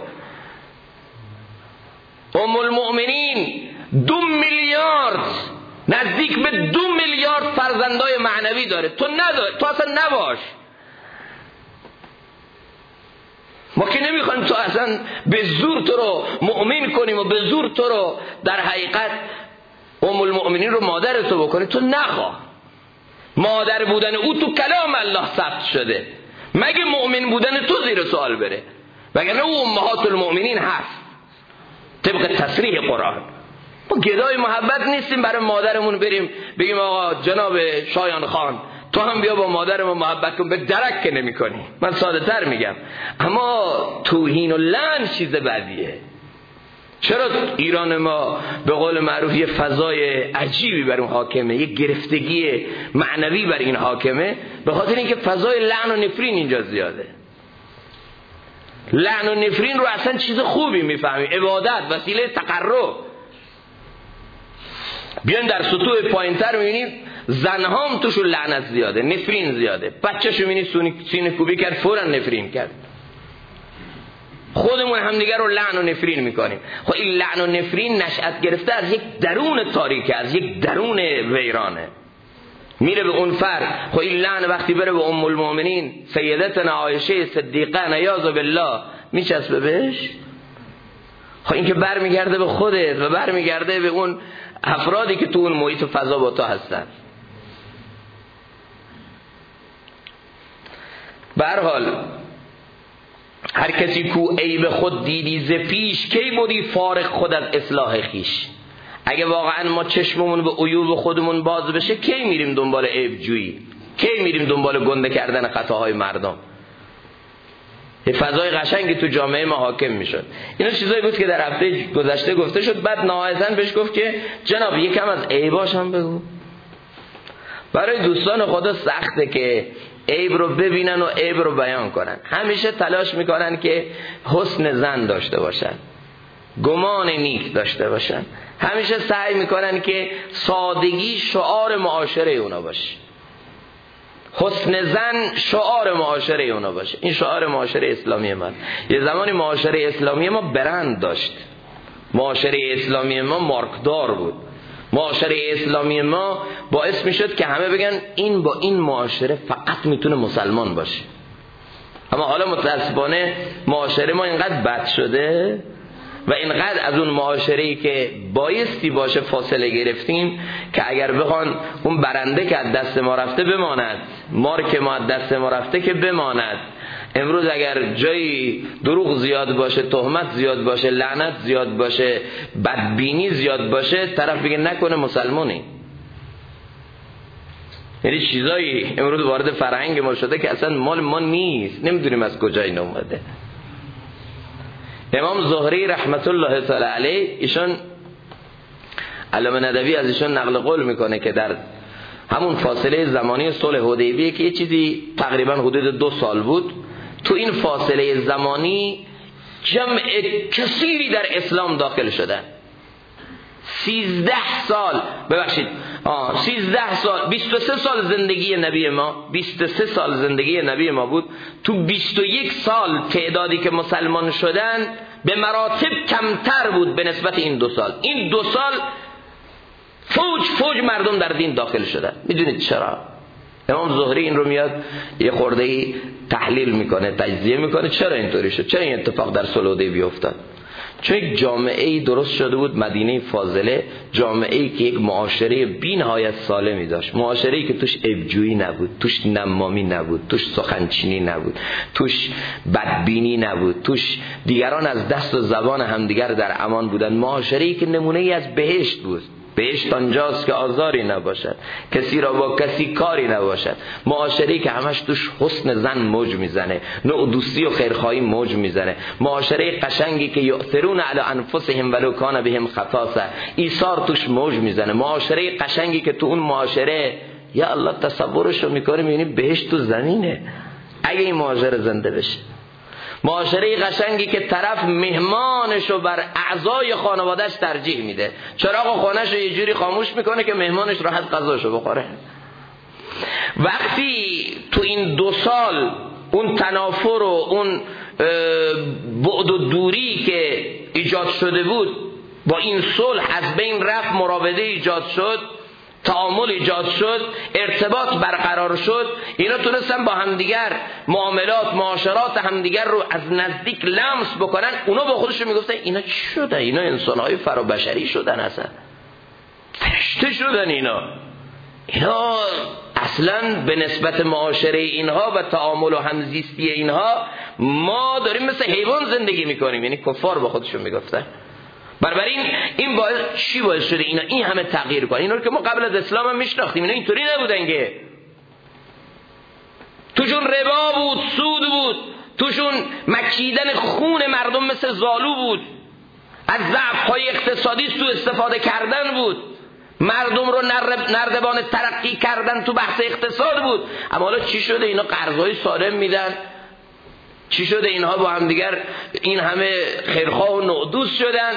ام المؤمنین 2 میلیارد، نزدیک به 2 میلیارد فرزندای معنوی داره، تو نداره، تو اصلا نباش. ما که نمیخوایم تو اصلا به زور تو رو مؤمن کنیم و به زور تو رو در حقیقت ام المؤمنین رو مادر تو بکنی، تو نخواه. مادر بودن او تو کلام الله ثبت شده، مگه مؤمن بودن تو زیر سوال بره؟ وگرنه او امهات المؤمنین هست طبق تصریح قرآن. ما گدای محبت نیستیم برای مادرمون بریم بگیم آقا جناب شایان خان تو هم بیا با مادرمون محبت کن، به درک که نمی کنی. من ساده تر میگم، اما توهین و لعن چیز بدیه. چرا ایران ما به قول معروف یه فضای عجیبی بر اون حاکمه، یه گرفتگی معنوی بر این حاکمه؟ به خاطر اینکه فضای لعن و نفرین اینجا زیاده. لعن و نفرین رو اصلا چیز خوبی میفهمیم، عبادت، وسیله تقرب. بیان در سطوح پایینتر میبینید زنهام توشون لعنت زیاده، نفرین زیاده. بچه‌شو میبینید سینه کوبی کرد فوراً نفرین کرد. خودمون همدیگر رو لعن و نفرین میکنیم. خب این لعن و نفرین نشأت گرفته از یک درون تاریکه، از یک درون ویرانه، میره به اون فرد. خب این لعن وقتی بره به ام المؤمنین سیدتنا عایشه صدیقه نیاز بالله میچسبه بهش. خب این که برمیگرده به خودت و برمیگرده به اون افرادی که تو اون محیط و فضا با تو هستن. به هر حال هر کسی کو عیب خود دیدی ز پیش، کی بودی فارغ خود از اصلاح خیش. اگه واقعا ما چشممون به عیوب خودمون باز بشه، کی میریم دنبال عیب جویی؟ کی میریم دنبال گنده کردن خطاهای مردم؟ یه فضای قشنگی تو جامعه ما حاکم میشد. اینا چیزایی بود که در هفته گذشته گفته شد. بعد ناهایتاً بهش گفت که جناب یکم از عیباش هم بگو. برای دوستان خدا سخته که عیب رو ببینن و عیب رو بیان کنن. همیشه تلاش میکنن که حسن ظن داشته باشن، گمان نیک داشته باشن. همیشه سعی میکنن که سادگی شعار معاشره اونا باشه، حسن ظن شعار معاشره اونا باشه. این شعار معاشره اسلامی ما. یه زمانی معاشره اسلامی ما برند داشت، معاشره اسلامی ما مارکدار بود، معاشره اسلامی ما باعث میشد که همه بگن این با این معاشره فقط میتونه مسلمان باشه. اما حالا متاسفانه معاشره ما اینقدر بد شده و اینقدر از اون معاشره‌ای که بایستی باشه فاصله گرفتیم که اگر بخوان اون برنده که از دست ما رفته بماند، مارک ما از دست ما رفته که بماند. امروز اگر جایی دروغ زیاد باشه، تهمت زیاد باشه، لعنت زیاد باشه، بدبینی زیاد باشه، طرف بگه نکنه مسلمانی. یعنی چیزایی امروز وارد فرهنگ ما شده که اصلا مال ما نیست، نمیدونیم از کجا این اومده. امام زهری رحمت الله تعالی علیه، ایشون علامه ندوی از ایشون نقل قول میکنه که در همون فاصله زمانی صلح حدیبیه که یه چیزی تقریبا حدود 2 سال بود، تو این فاصله زمانی جمع کثیری در اسلام داخل شدن. 13 سال 23 سال زندگی نبی ما، 23 سال زندگی نبی ما بود. تو 21 سال تعدادی که مسلمان شدن به مراتب کمتر بود به نسبت این 2 سال. این 2 سال فوج مردم در دین داخل شدن. میدونید چرا؟ امام زهری این رو میاد یه خورده‌ای تحلیل میکنه، تجزیه میکنه. چرا اینطوری شد؟ چرا این اتفاق در صلح حدیبیه افتاد؟ چون یک جامعه‌ای درست شده بود، مدینه فاضله، جامعه‌ای که یک معاشره بی‌نهایت سالمی داشت، معاشره‌ای که توش عیب‌جویی نبود، توش نمامی نبود، توش سخنچینی نبود، توش بدبینی نبود، توش دیگران از دست و زبان همدیگر در امان بودن، معاشره‌ای که نمونه‌ای از بهشت بود. بهشت آنجاست که آزاری نباشد، کسی را با کسی کاری نباشد، معاشره‌ای که همش توش حسن زن موج میزنه، نوع دوستی و خیرخواهی موج میزنه، معاشره قشنگی که یؤثرون علی انفسهم ولو کان بهم خصاصه، ایثار توش موج میزنه، معاشره قشنگی که تو اون معاشره یا الله تصورشو میکنی میبینی بهشت تو زمینه اگه این معاشره زنده بشه. معاشره قشنگی که طرف مهمانشو بر اعضای خانوادهش ترجیح میده، چراغ خانهشو یه جوری خاموش میکنه که مهمانش راحت غذاشو بخوره. وقتی تو این 2 سال اون تنافر و اون بعد و دوری که ایجاد شده بود با این صلح از بین رفت، مراوده ایجاد شد، تعامل ایجاد شد، ارتباط برقرار شد، اینا تونستن با همدیگر معاملات معاشرات همدیگر رو از نزدیک لمس بکنن. اونا با خودشون میگفتن اینا چی شدن؟ اینا انسانهای فرابشری شدن، اصلا فرشته شدن، اینا اصلا به نسبت معاشره اینها و تعامل و همزیستی اینها ما داریم مثل حیوان زندگی میکنیم. یعنی کفار با خودشون میگفتن. بنابراین این چی باعث شده اینا این همه تغییر کنن؟ اینا رو که ما قبل از اسلام هم میشناختیم، اینا اینطوری نبودن که. توشون ربا بود، سود بود، توشون مکیدن خون مردم مثل زالو بود، از ضعف‌های اقتصادی سوء استفاده کردن بود، مردم رو نردبان ترقی کردن تو بحث اقتصاد بود. اما حالا چی شده؟ اینا قرضای سالم میدن. چی شده؟ اینها با هم دیگر این همه خیرخواه و نودوست شدن.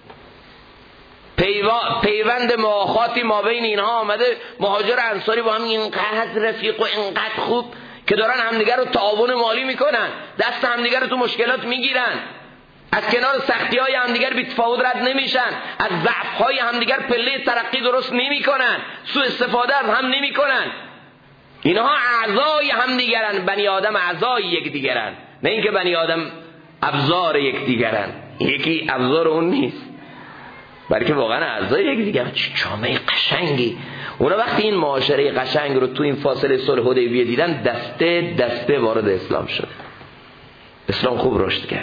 پیوند مواخاتی ما بین اینها آمده. مهاجر انصاری با هم اینقدر رفیق و اینقدر خوب که دارن همدیگر رو تعاون مالی میکنن، دست همدیگر رو تو مشکلات میگیرن، از کنار سختی‌های همدیگر بی تفاوت رد نمیشن، از ضعف‌های همدیگر پله ترقی درست نمیکنن، سوء استفاده از هم نمیکنن. اینها اعضای همدیگرن، بنی آدم اعضای یکدیگرن، نه اینکه بنی آدم ابزار یکدیگرن. یکی ابزار اون نیست، بلکه واقعا اعضای یکدیگرن. چه جامعه قشنگی! اونا وقتی این معاشره قشنگ رو تو این فاصله صلح حدیبیه دیدن، دسته دسته وارد اسلام شد. اسلام خوب رشد کرد.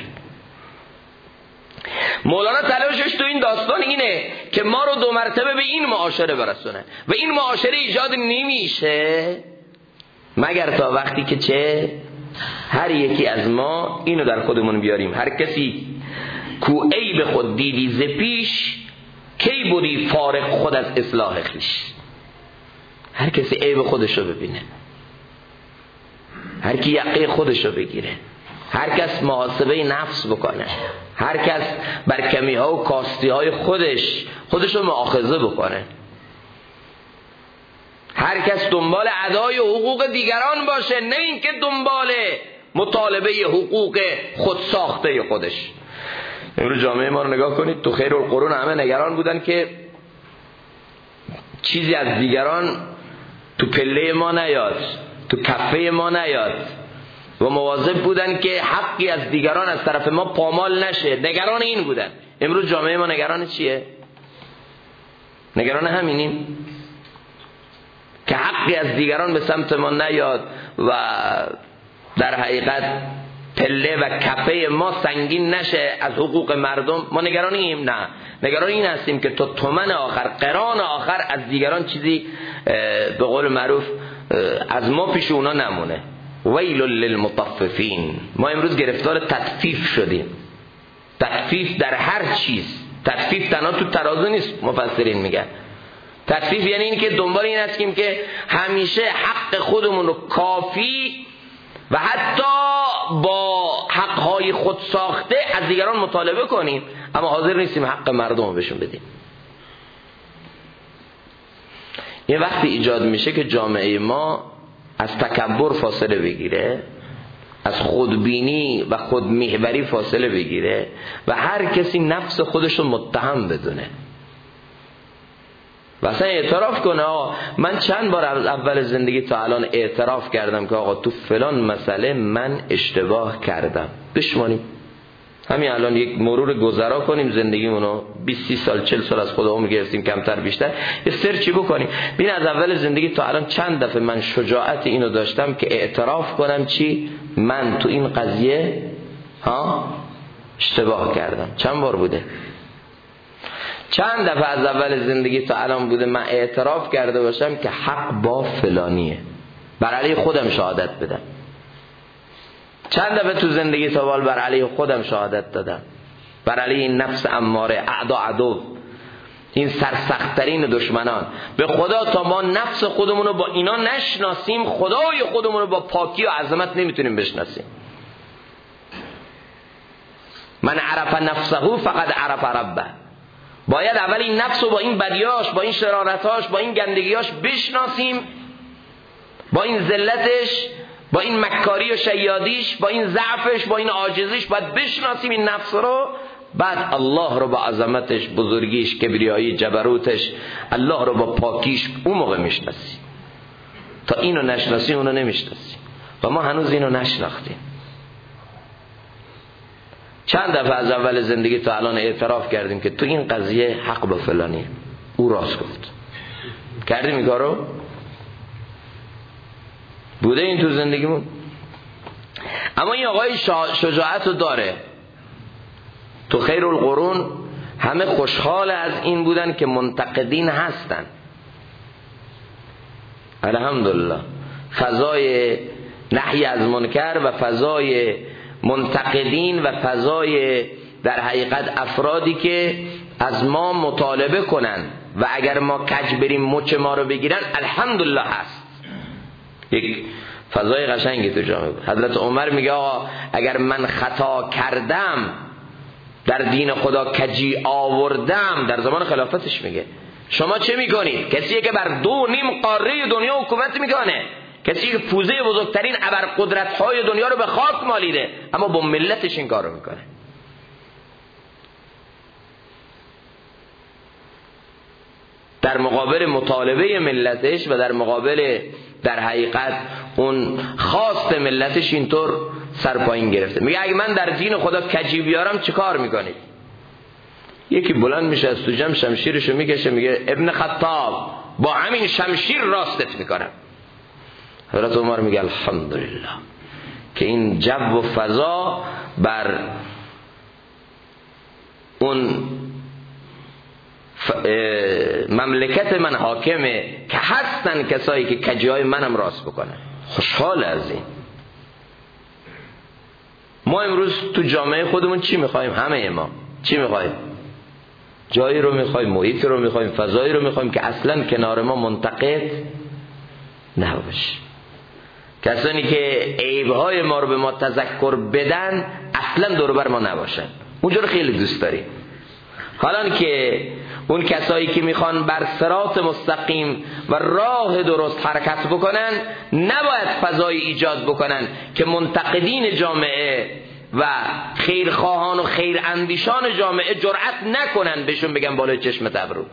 مولانا تلاشش تو این داستان اینه که ما رو 2 مرتبه به این معاشره برسونه و این معاشره ایجاد نمیشه مگر تا وقتی که چه؟ هر یکی از ما اینو در خودمون بیاریم. هر کسی کو عیب خود دیدی ز پیش، کی بودی فارغ خود از اصلاح خویش. هر کسی عیب خودشو ببینه، هر کی یقه خودشو بگیره، هر کس محاسبه نفس بکنه، هر کس بر کمی ها و کاستی های خودشو مؤاخذه بکنه، هر کس دنبال ادای حقوق دیگران باشه، نه اینکه دنبال مطالبه حقوق خود ساخته خودش. امروز جامعه ما رو نگاه کنید، تو خیر القرون همه نگران بودن که چیزی از دیگران تو پله ما نیاد، تو کفه ما نیاد، و مواظب بودن که حقی از دیگران از طرف ما پامال نشه. نگران این بودن. امروز جامعه ما نگران چیه؟ نگران همینیم که حقی از دیگران به سمت ما نیاد و در حقیقت پله و کفه ما سنگین نشه از حقوق مردم. ما نگرانیم؟ نه، نگران این هستیم که تا تومن آخر، قران آخر از دیگران چیزی به قول معروف از ما پیش اونا نمونه. ویل للمطففین. ما امروز گرفتار تطفیف شدیم. تطفیف در هر چیز. تطفیف تنها تو ترازو نیست، مفسرین میگن. تطفیف یعنی این که دنبال این هستیم که همیشه حق خودمون رو کافی و حتی با حقهای خود ساخته از دیگران مطالبه کنیم، اما حاضر نیستیم حق مردم رو بهشون بدیم. یه وقتی ایجاد میشه که جامعه ما از تکبر فاصله بگیره، از خودبینی و خودمحوری فاصله بگیره و هر کسی نفس خودش رو متهم بدونه و اصلا اعتراف کنه آقا من چند بار از اول زندگی تا الان اعتراف کردم که آقا تو فلان مسئله من اشتباه کردم. بشمانیم همین الان یک مرور گذرا کنیم زندگیمونو، 20 سال 40 سال از خودمون گرفتیم کمتر بیشتر، یه سرچی بکنیم ببین از اول زندگی تا الان چند دفعه من شجاعت اینو داشتم که اعتراف کنم چی؟ من تو این قضیه اشتباه کردم. چند بار بوده؟ چند دفعه از اول زندگی تا الان بوده من اعتراف کرده باشم که حق با فلانیه، بر علیه خودم شهادت بدم. چند دفعه تو زندگی تا بال بر علیه خودم شهادت دادم، بر علیه این نفس اماره، عدو، این سرسخت‌ترین دشمنان. به خدا تا ما نفس خودمون رو با اینا نشناسیم، خدای خودمون رو با پاکی و عظمت نمیتونیم بشناسیم. من عرف نفسه فقد عرف ربه. باید اول این نفس رو با این بدیاش، با این شرارتاش، با این گندگیاش بشناسیم، با این ذلتش، با این مکاری و شیادیش، با این ضعفش، با این عاجزیش باید بشناسیم این نفس رو. بعد الله رو با عظمتش، بزرگیش، کبریایی، جبروتش، الله رو با پاکیش اون موقع میشناسیم. تا اینو نشناسیم اونو نمیشناسیم و ما هنوز اینو نشناختیم. چند دفعه از اول زندگی تا الان اعتراف کردیم که تو این قضیه حق به فلانیه، او راست گفت. کردیم این کارو؟ بوده این تو زندگیمون؟ اما این آقای شجاعت رو داره. تو خیر القرون همه خوشحال از این بودن که منتقدین هستن. الحمدلله فضای نهی از منکر و فضای منتقدین و فضای در حقیقت افرادی که از ما مطالبه کنن و اگر ما کج بریم مچ ما رو بگیرن، الحمدلله هست. یک فضای قشنگی تو جامعه بود. حضرت عمر میگه آقا اگر من خطا کردم، در دین خدا کجی آوردم، در زمان خلافتش میگه شما چه میکنید؟ کسی که بر 2.5 قاره دنیا حکومت میکنه، کسی که پوزه بزرگترین ابرقدرت‌های دنیا رو به خاک مالیده، اما با ملتش این کارو میکنه. در مقابل مطالبه ملتش و در مقابل در حقیقت اون خواست ملتش اینطور سرپایین گرفته. میگه اگه من در دین خدا کجی بیارم چه کار میکنید؟ یکی بلند میشه از تو جمع شمشیرشو میکشه میگه ابن خطاب با همین شمشیر راستت میکنم. حضرت عمر میگه الحمدلله که این جو و فضا بر اون مملکت من حاکمه که هستن کسایی که کجیای منم راست بکنن. خوشحال از این. ما امروز تو جامعه خودمون چی میخوایم؟ همه ما چی میخوایم؟ جایی رو میخوایم، محیط رو میخوایم، فضایی رو میخوایم که اصلا کنار ما منتقد نباشه. کسانی که عیبهای ما رو به ما تذکر بدن اصلا دور بر ما نباشن. اونجا رو خیلی دوست داریم. حالا که اون کسایی که میخوان بر صراط مستقیم و راه درست حرکت بکنن نباید فضای ایجاد بکنن که منتقدین جامعه و خیرخواهان و خیر اندیشان جامعه جرأت نکنن بهشون بگن بالای چشمت ابرو.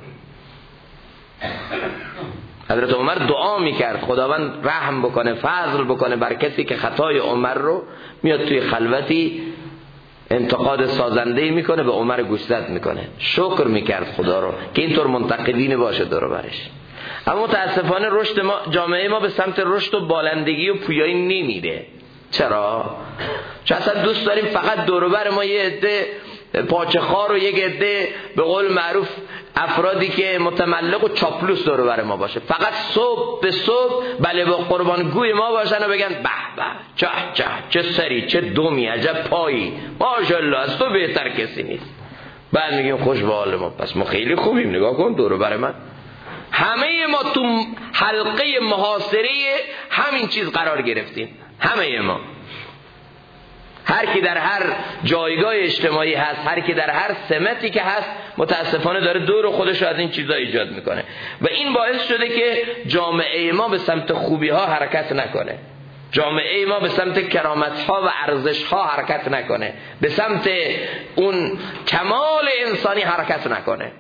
حضرت عمر دعا میکرد خداوند رحم بکنه، فضل بکنه بر کسی که خطای عمر رو میاد توی خلوتی انتقاد سازنده‌ای میکنه، به عمر گوشزد میکنه. شکر میکرد خدا رو که اینطور منتقدین باشه دور برش. اما متاسفانه رشد ما، جامعه ما به سمت رشد و بالندگی و پویایی نمیره. چرا؟ چون اصلا دوست داریم فقط دور بر ما یه عده پاچه خار و یک عده به قول معروف افرادی که متملق و چاپلوس دور بر ما باشه، فقط صبح به صبح بله با قربانگوی ما باشن و بگن به به چه چه چه سری چه دومی عجب پایی ماشاءالله از تو بهتر کسی نیست. بعد میگیم خوش به حال ما، پس ما خیلی خوبیم. نگاه کن دور بر من همه ما تو حلقه محاصره همین چیز قرار گرفتیم. همه ما، هر کی در هر جایگاه اجتماعی هست، هر کی در هر سمتی که هست، متاسفانه داره دور خودش از این چیزا ایجاد میکنه و این باعث شده که جامعه ما به سمت خوبی ها حرکت نکنه، جامعه ما به سمت کرامت ها و ارزش ها حرکت نکنه، به سمت اون کمال انسانی حرکت نکنه.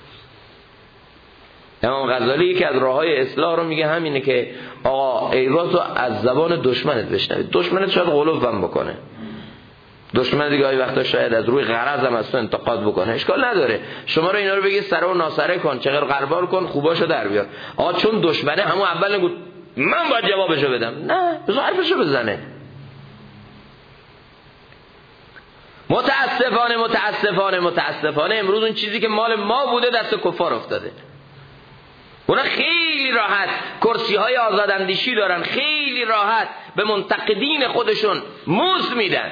امام غزالی که از راههای اصلاح رو میگه همینه که آقا عیباتو از زبان دشمنت بشنوید. دشمنت شاید غلو هم بکنه، دشمن دیگه های وقتا شاید از روی غرض هم از تو انتقاد بکنه، اشکال نداره. شما رو اینا رو بگید سره و ناسره کن، چقدر غربال کن، خوباشو در بیار. آقا چون دشمنه همون اول نگو من باید جوابشو بدم، نه بذار حرفشو بزنه. متاسفانه امروز اون چیزی که مال ما بوده دست کفار افتاده. اونا خیلی راحت کرسی های آزاداندیشی دارن، خیلی راحت به منتقدین خودشون مزد میدن.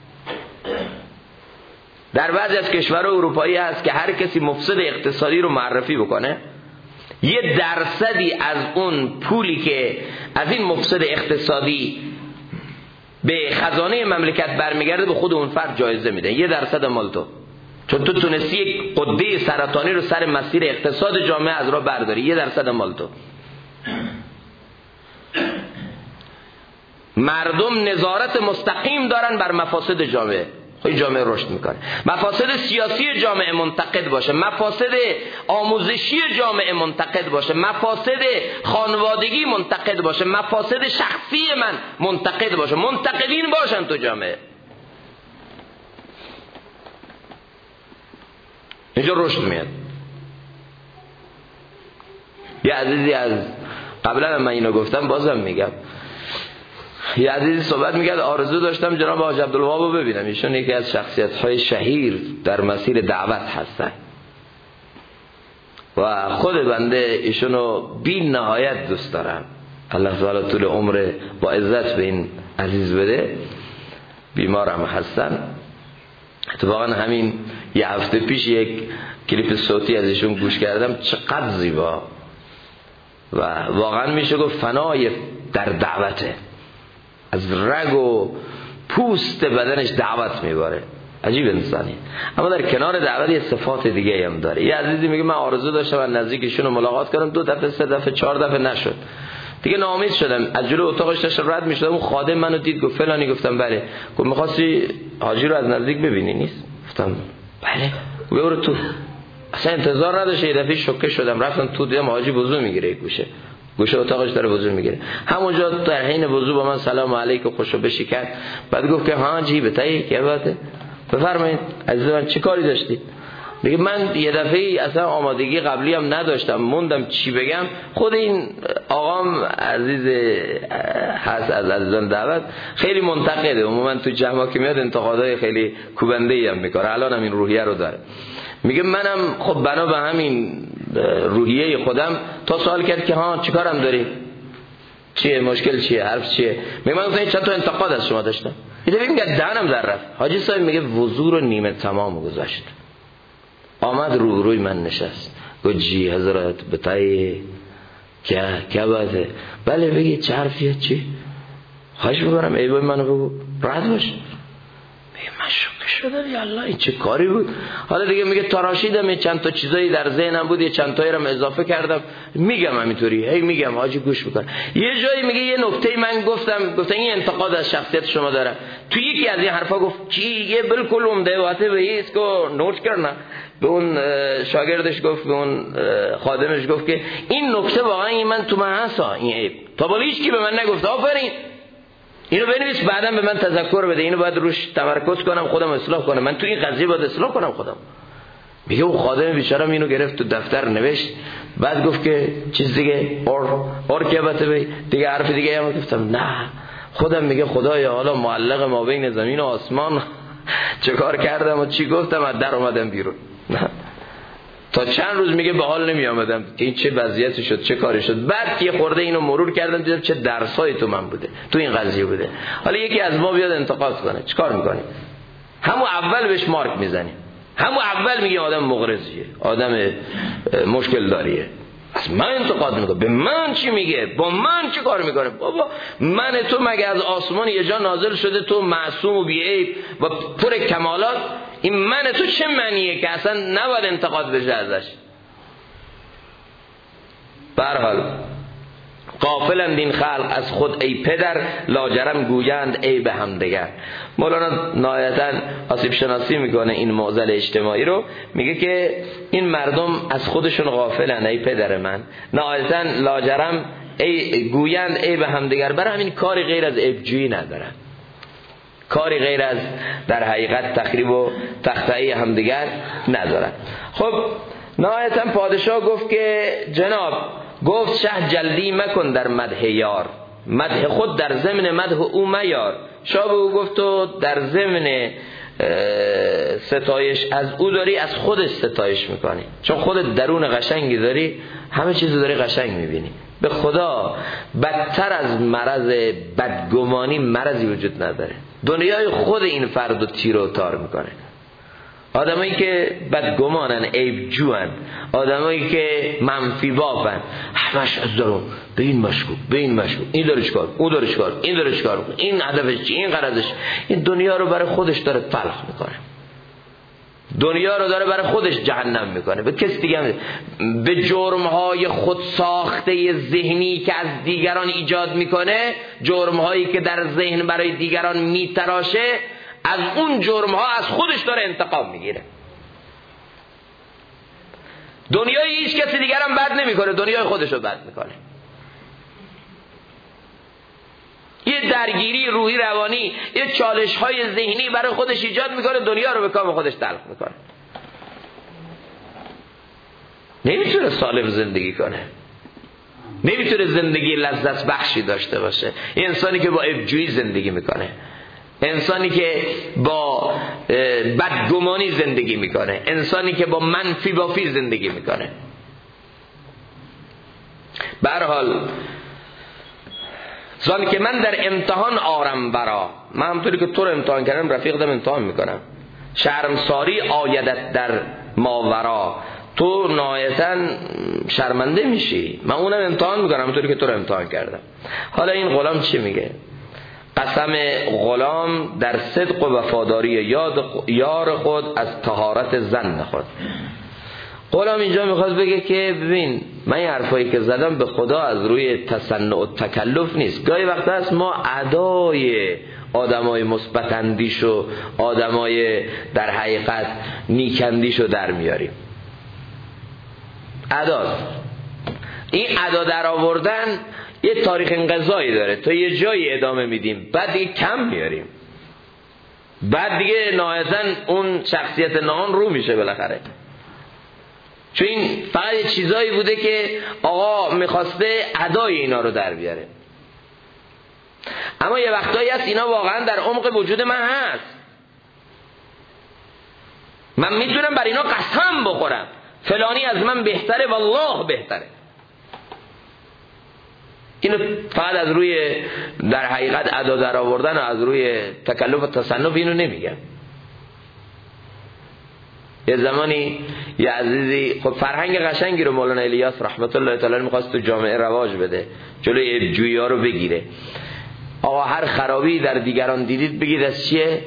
در بعضی از کشورهای اروپایی هست که هر کسی مفسد اقتصادی رو معرفی بکنه، 1% از اون پولی که از این مفسد اقتصادی به خزانه مملکت برمیگرده به خود اون فرد جایزه میده. 1% مال تو، چون تو تونستی یک قده سرطانی رو سر مسیر اقتصاد جامعه از راه برداری. 1% مال تو. مردم نظارت مستقیم دارن بر مفاسد جامعه، خب جامعه رشد میکنه. مفاسد سیاسی جامعه منتقد باشه، مفاسد آموزشی جامعه منتقد باشه، مفاسد خانوادگی منتقد باشه، مفاسد شخصی من منتقد باشه. منتقدین باشن تو جامعه، اینجا رشد میاد. یه عزیزی از قبلا من اینو گفتم بازم میگم، یه عزیزی صحبت میکرد آرزو داشتم جناب حاج عبدالوهاب رو ببینم. ایشون یکی از شخصیت‌های شهیر در مسیر دعوت هستن و خود بنده ایشونو بی نهایت دوست دارم. الله تعالی طول عمر با عزت به این عزیز بده. بیمارم هستن. اتفاقا همین یه هفته پیش یک کلیپ صوتی از ایشون گوش کردم، چقدر زیبا و واقعا میشه گفت فنای در دعوته، از رگ و پوست بدنش دعوت میباره. عجیب انسانی. اما در کنار دعوت یه صفات دیگه هم داره. یه عزیزی میگه من آرزو داشتم از نزدیکشون رو ملاقات کنم، 2 دفعه 3 دفعه 4 دفعه نشد. دیگه ناامید شدم. از جلو اتاقش داشتم رد میشدم، اون خادم منو دید گفت فلانی. گفتم بله. گفت می‌خواستی حاجی رو از نزدیک ببینی؟ نیست. گفتم بله. برو تو. اصلا انتظار نداشت. یه دفعه شوکه شدم، رفتم تو، دیدم حاجی وضو میگیره گوشه اتاقش داره وضو میگیره. همونجا در حین وضو با من سلام علیکم خوشو بشی کرد. بعد گفت که ها جی بتایی کی باته؟ بفرمایید عزیز من چه کاری داشتید؟ میگه من یه دفعه اصلا آمادگی قبلی هم نداشتم، موندم چی بگم. خود این آقام عزیز هست از عزیزان دعوت، خیلی منتقده. عموما تو جمعا که میاد انتقادای خیلی کوبنده‌ای هم میکنه. الان هم این روحیه رو داره. میگه منم خب بنا به همین روحیه خودم تا سوال کرد که ها چیکارم داری؟ چیه مشکل چیه؟ حرف چیه؟ میگه من گفتم چند تا انتقاد از شما داشتم. یه دفعه میگه دهنم در رفت. حاجی صاحب میگه وضو رو نیمه تمام گذاشت. آمد روی من نشست. گفت جی حضرت بتایی کیا باید ہے؟ بله بگی چه حرفیه چی؟ خواهش میکنم ای بای منو بگو راحت باش. من شوکه شدم یا الله این چه کاری بود. حالا دیگه میگه تراشیدم، چند تا چیزایی در ذهنم بود، یه چند تایی رو اضافه کردم. میگم همینطوری هی میگم حاجی گوش بکن. یه جایی میگه یه نکته من گفتم این انتقاد از شخصیت شما داره. تو یکی از این حرفا گفت چی یه بالکل عمده واته به اسکو نوٹ کرنا. به اون شاگردش گفت، به اون خادمش گفت که این نکته واقعا من تو من هست، این عیب تا بالا هیچ کی به من نگفت. آفرین اینو بنویس بعداً به من تذکر بده، اینو باید روش تمرکز کنم خودم اصلاح کنم، من تو این قضیه باید اصلاح کنم خودم. میگه اون خادم بیچاره اینو گرفت تو دفتر نوشت. بعد گفت که چیز دیگه اور که بته دیگه حرف دیگه هم گفتم نه خودم. میگه خدایا حالا معلق ما بین زمین و آسمان چه کار کردم و چی گفتم از در اومدم بیرون. تا چند روز میگه به حال نمی آمدم که این چه وضعیتی شد چه کاری شد. بعد که خورده اینو مرور کردم دیدم چه درسایی تو من بوده، تو این قضیه بوده. حالا یکی از ما بیاد انتقاد کنه چیکار میکنیم؟ همون اول بهش مارک میزنیم، همون اول میگه آدم مغرضیه، آدم مشکل داریه. از من انتقاد میکنه، به من چی میگه؟ با من چی کار میکنه؟ بابا من تو مگه از آسمان یه جا نازل شده تو معصوم و بیعیب و پر کمالات؟ این من تو چه معنیه که اصلا نباید انتقاد بشه ازش؟ به هر حال غافلند این خلق از خود ای پدر، لاجرم گویند ای به همدیگر. مولانا نهایتا آسیب شناسی میکنه این معضل اجتماعی رو، میگه که این مردم از خودشون غافلند ای پدر من، نهایتا لاجرم ای گویند ای به همدیگر. برای همین کاری غیر از عیبجویی ندارن، کاری غیر از در حقیقت تخریب و تخطئه همدیگر ندارن. خب نهایتا پادشاه گفت که جناب، گفت شه جلدی مکن در مدح یار، مدح خود در ضمن مدح او میار. شاه به او گفت تو در ضمن ستایش از او داری، از خودش ستایش میکنی، چون خودت درون قشنگی داری، همه چیزو داری قشنگ میبینی. به خدا بدتر از مرض بدگمانی مرضی وجود نداره. دنیای خود این فرد رو تیر و تار میکنه. آدمایی که بدگمانن، عیب جوان، آدمایی که منفی بافن، همش از درون به این مشکوک، به این مشکوک، این داره چیکار، اون داره چیکار، این داره چیکار، این هدفش چی، این غرضش، این دنیا رو برای خودش داره تلخ میکنه، دنیا رو داره برای خودش جهنم میکنه، به کس دیگه به جرمهای خود ساخته ذهنی که از دیگران ایجاد میکنه، جرمهایی که در ذهن برای دیگران میتراشه، از اون جرمها از خودش داره انتقام میگیره. دنیای هیچ کسی دیگر هم بد نمیکنه، دنیای خودش رو بد میکنه. یه درگیری روحی روانی، یه چالش های ذهنی برای خودش ایجاد میکنه، دنیا رو به کام خودش تلخ میکنه. نمیتونه سالم زندگی کنه، نمیتونه زندگی لذت بخشی داشته باشه. یه انسانی که با عیب‌جویی زندگی میکنه، انسانی که با بدگمانی زندگی میکنه، انسانی که با منفی بافی زندگی میکنه. به هر حال زانی که من در امتحان آرم برا، من همطوری که تو رو امتحان کردم رفیق دم امتحان میکنم. شرمساری آیدت در ماورا، تو نهایتا شرمنده میشی، من اونم امتحان میکنم همطوری که تو رو امتحان کردم. حالا این غلام چی میگه؟ قسم غلام در صدق و وفاداری یار خود از طهارت زن خود. غلام اینجا میخواد بگه که ببین من این حرفایی که زدم به خدا از روی تصنع و تکلف نیست. گاهی وقت هست ما ادای آدمای مثبت اندیش و آدمای در حقیقت نیک اندیشو در میاریم. اداست. این ادا در آوردن یه تاریخ انقضایی داره، تا یه جایی ادامه میدیم بعد دیگه کم میاریم، بعد دیگه نهایتاً اون شخصیت نهان رو میشه بالاخره. چون این فقط یه چیزایی بوده که آقا میخواسته ادای اینا رو در بیاره. اما یه وقتایی هست اینا واقعا در عمق وجود من هست، من میتونم بر اینا قسم بخورم فلانی از من بهتره، والله بهتره. اینو فقط از روی در حقیقت ادا در آوردن و از روی تکلف و تصنف اینو نمیگم. یه زمانی یه عزیزی خب فرهنگ قشنگی رو مولانا الیاس رحمت الله تعالی می‌خواست تو جامعه رواج بده، جلوی عیب‌جویی‌ها رو بگیره. آقا هر خرابی در دیگران دیدید بگید از چیه؟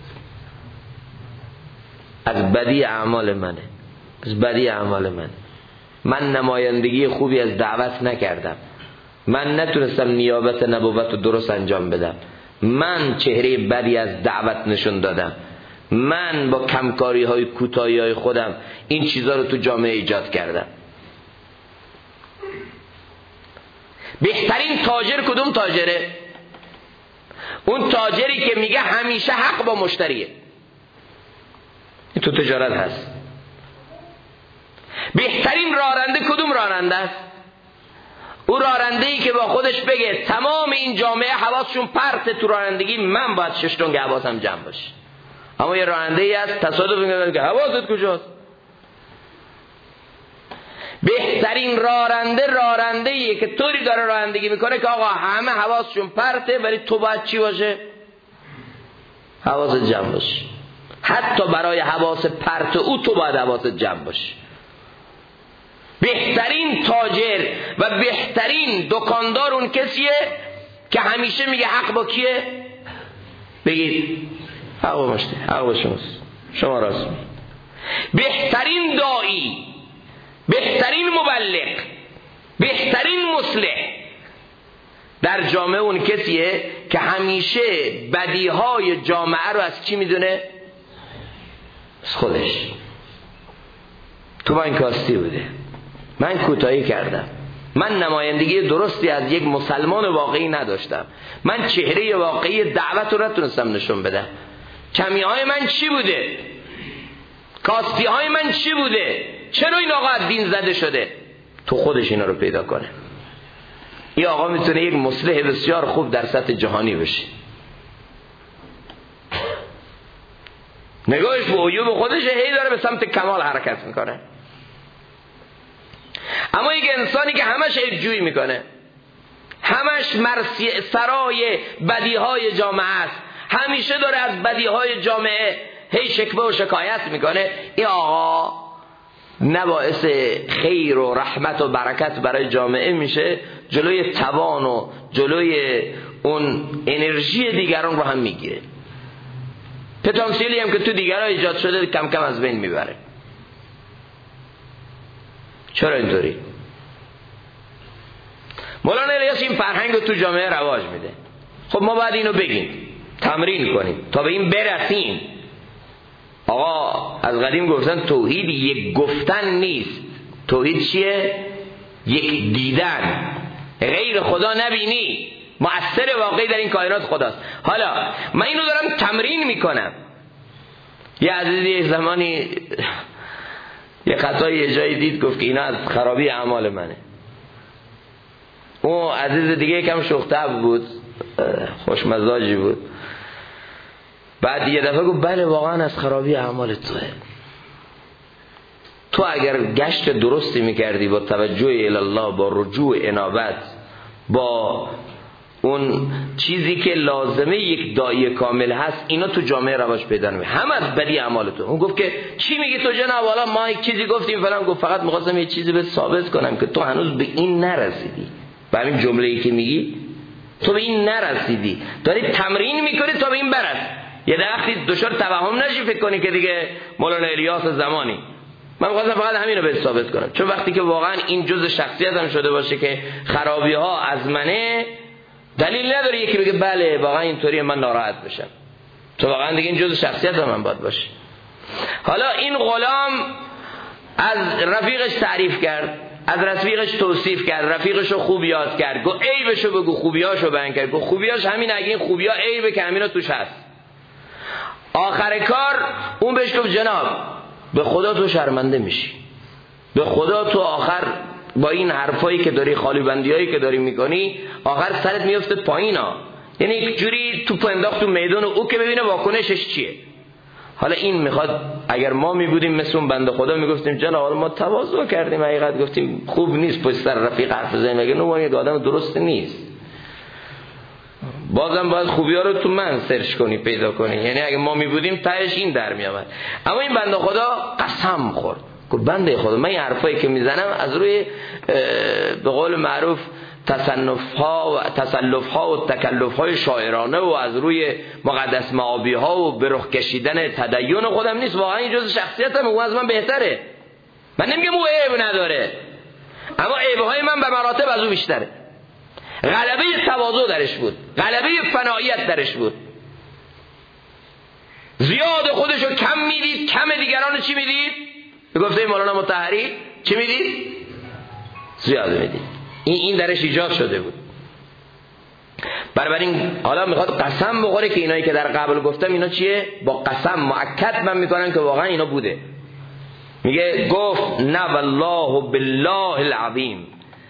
از بدی اعمال منه، از بدی اعمال منه. من نمایندگی خوبی از دعوت نکردم، من نتونستم نیابت نبوت رو درست انجام بدم، من چهره بدی از دعوت نشون دادم، من با کمکاری های کوتاهی های خودم این چیزا رو تو جامعه ایجاد کردم. بهترین تاجر کدوم تاجره؟ اون تاجری که میگه همیشه حق با مشتریه. این تو تجارت هست. بهترین راننده کدوم راننده است؟ او راننده‌ای که با خودش بگه تمام این جامعه حواسشون پرت تو رانندگی، من باید ششتونگ حواسم جمع باشه. اما یه راننده‌ای هست تصادف می‌کنه که حواست کجاست؟ بهترین راننده‌ایه که طوری داره رانندگی میکنه که آقا همه حواسشون پرته، ولی تو باید چی باشه؟ حواست جمع باشه. حتی برای حواس پرت او تو باید حواست جمع باشه. بهترین تاجر و بهترین دکاندار اون کسیه که همیشه میگه حق با کیه؟ بگید حق با مشتری، حق با شماست، شما راست میگید. بهترین داعی، بهترین مبلغ، بهترین مصلح در جامعه اون کسیه که همیشه بدیهای جامعه رو از کی میدونه؟ از خودش. تو با این کاستی بوده، من کوتاهی کردم، من نمایندگی درستی از یک مسلمان واقعی نداشتم، من چهره واقعی دعوت رو نتونستم نشون بدم. کمی های من چی بوده؟ کاستی های من چی بوده؟ چرا این آقا از دین زده شده؟ تو خودش اینا رو پیدا کنه. این آقا میتونه یک مصلح بسیار خوب در سطح جهانی بشه. نگاهش به عیوب خودشه، هی داره به سمت کمال حرکت میکنه. اما یک انسانی که همش عیبجویی میکنه، همش مرثیه سرای بدیهای جامعه است، همیشه داره از بدیهای جامعه هی شکوه و شکایت میکنه، این آقا نه باعث خیر و رحمت و برکت برای جامعه میشه، جلوی توان و جلوی اون انرژی دیگران رو هم میگیره. پتانسیلی هم که تو دیگران ایجاد شده کم کم از بین میبره. چرا اینطوری؟ مولانا الیاس این فرهنگ رو تو جامعه رواج میده. خب ما باید اینو بگیم، تمرین کنیم تا به این برسیم. آقا از قدیم گفتن توحید یک گفتن نیست. توحید چیه؟ یک دیدن. غیر خدا نبینی، مؤثر واقعی در این کائنات خداست. حالا من اینو دارم تمرین میکنم. یه عزیزی یک زمانی یه خطایی یه جایی دید، گفت که اینا از خرابی اعمال منه. اون عزیز دیگه کم شوخ‌طبع بود، خوشمزاجی بود. بعد یه دفعه گفت بله واقعا از خرابی اعمال توه. تو اگر گشت درستی میکردی با توجه الی الله، با رجوع انابت، با اون چیزی که لازمه یک داعیه کامل هست، اینا تو جامعه رواج پیدا نمیکنه. هم از بدی اعمال تو. اون گفت که چی میگی تو جناب؟ والا ما یک چیزی گفتیم فلان. گفت فقط می‌خواستم یه چیزی بهت ثابت کنم که تو هنوز به این نرسیدی. با همین جمله‌ای که میگی تو به این نرسیدی، داری تمرین میکنی تا به این برس. یه وقتی دچار توهم نشی فکر کنی که دیگه مولانا الیاس زمانی. من می‌خواستم فقط همین رو بهت ثابت کنم، چون وقتی که واقعا این جزء شخصیتم شده باشه که خرابی‌ها از منه، دلیل نداره یکی بگه بله واقعا اینطوریه من ناراحت بشم. تو واقعا دیگه این جزء شخصیت من باید باشه. حالا این غلام از رفیقش تعریف کرد، از رفیقش توصیف کرد، رفیقش رو خوب یاد کرد، گفت عیبشو بگو، خوبیاشو بیان کرد. گفت خوبیاش همین، اگه این خوبیا عیبه که همینا توش هست. آخر کار اون بهش گفت جناب به خدا تو شرمنده میشی، به خدا تو آخر با این حرفایی که داری، خالی بندیایی که داری میکنی، آخر سرت میفته پایینا. یعنی یک جوری توپ انداخت تو میدون او که ببینه واکنشش چیه. حالا این میخواد، اگر ما میبودیم مثل اون بنده خدا میگفتیم جناب ما تواضع کردیم، حقیقت گفتیم خوب نیست پشت سر رفیق حرف بزنیم، مگه نو یک آدم درست نیست. بازم باید خوبی‌ها رو تو من سرچ کنی پیدا کنی. یعنی اگه ما میبودیم تهش این در میامد. اما این بنده خدا قسم خورد، گفت بنده خدا من این حرفایی که میزنم از روی به قول معروف تسلف‌ها و تکلف‌های شاعرانه و از روی مقدس معابی‌ها و به رخ کشیدن تدین خودم نیست، واقعا این جزء شخصیتم، او از من بهتره. من نمیگم او عیب نداره، اما عیب‌های من به مراتب از او بیشتره. غلبه تواضع درش بود، غلبه فناییت درش بود. زیاد خودشو کم میدید، کم دیگران چی میدید؟ به گفته مولانا مطهری چی میدید؟ زیاد میدید. این درش ایجاد شده بود. بنابراین حالا میخواد قسم بخوره که اینایی که در قبل گفتم اینا چیه؟ با قسم مؤکد من میکنم که واقعا اینا بوده. میگه گفت نه والله بالله العظیم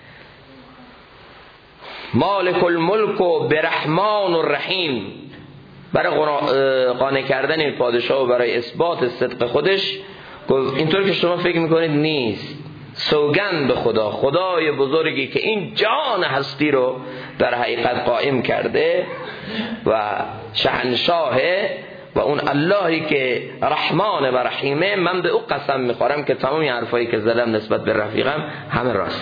مالک الملک و برحمان الرحیم. برای قانع کردن این پادشاه و برای اثبات صدق خودش گفت اینطور که شما فکر میکنید نیست. سوگند به خدا، خدای بزرگی که این جهان هستی رو در حقیقت قائم کرده و شهنشاهه و اون اللهی که رحمان و رحیمه، من به او قسم میخورم که تمامی حرفایی که زدم نسبت به رفیقم همه راست.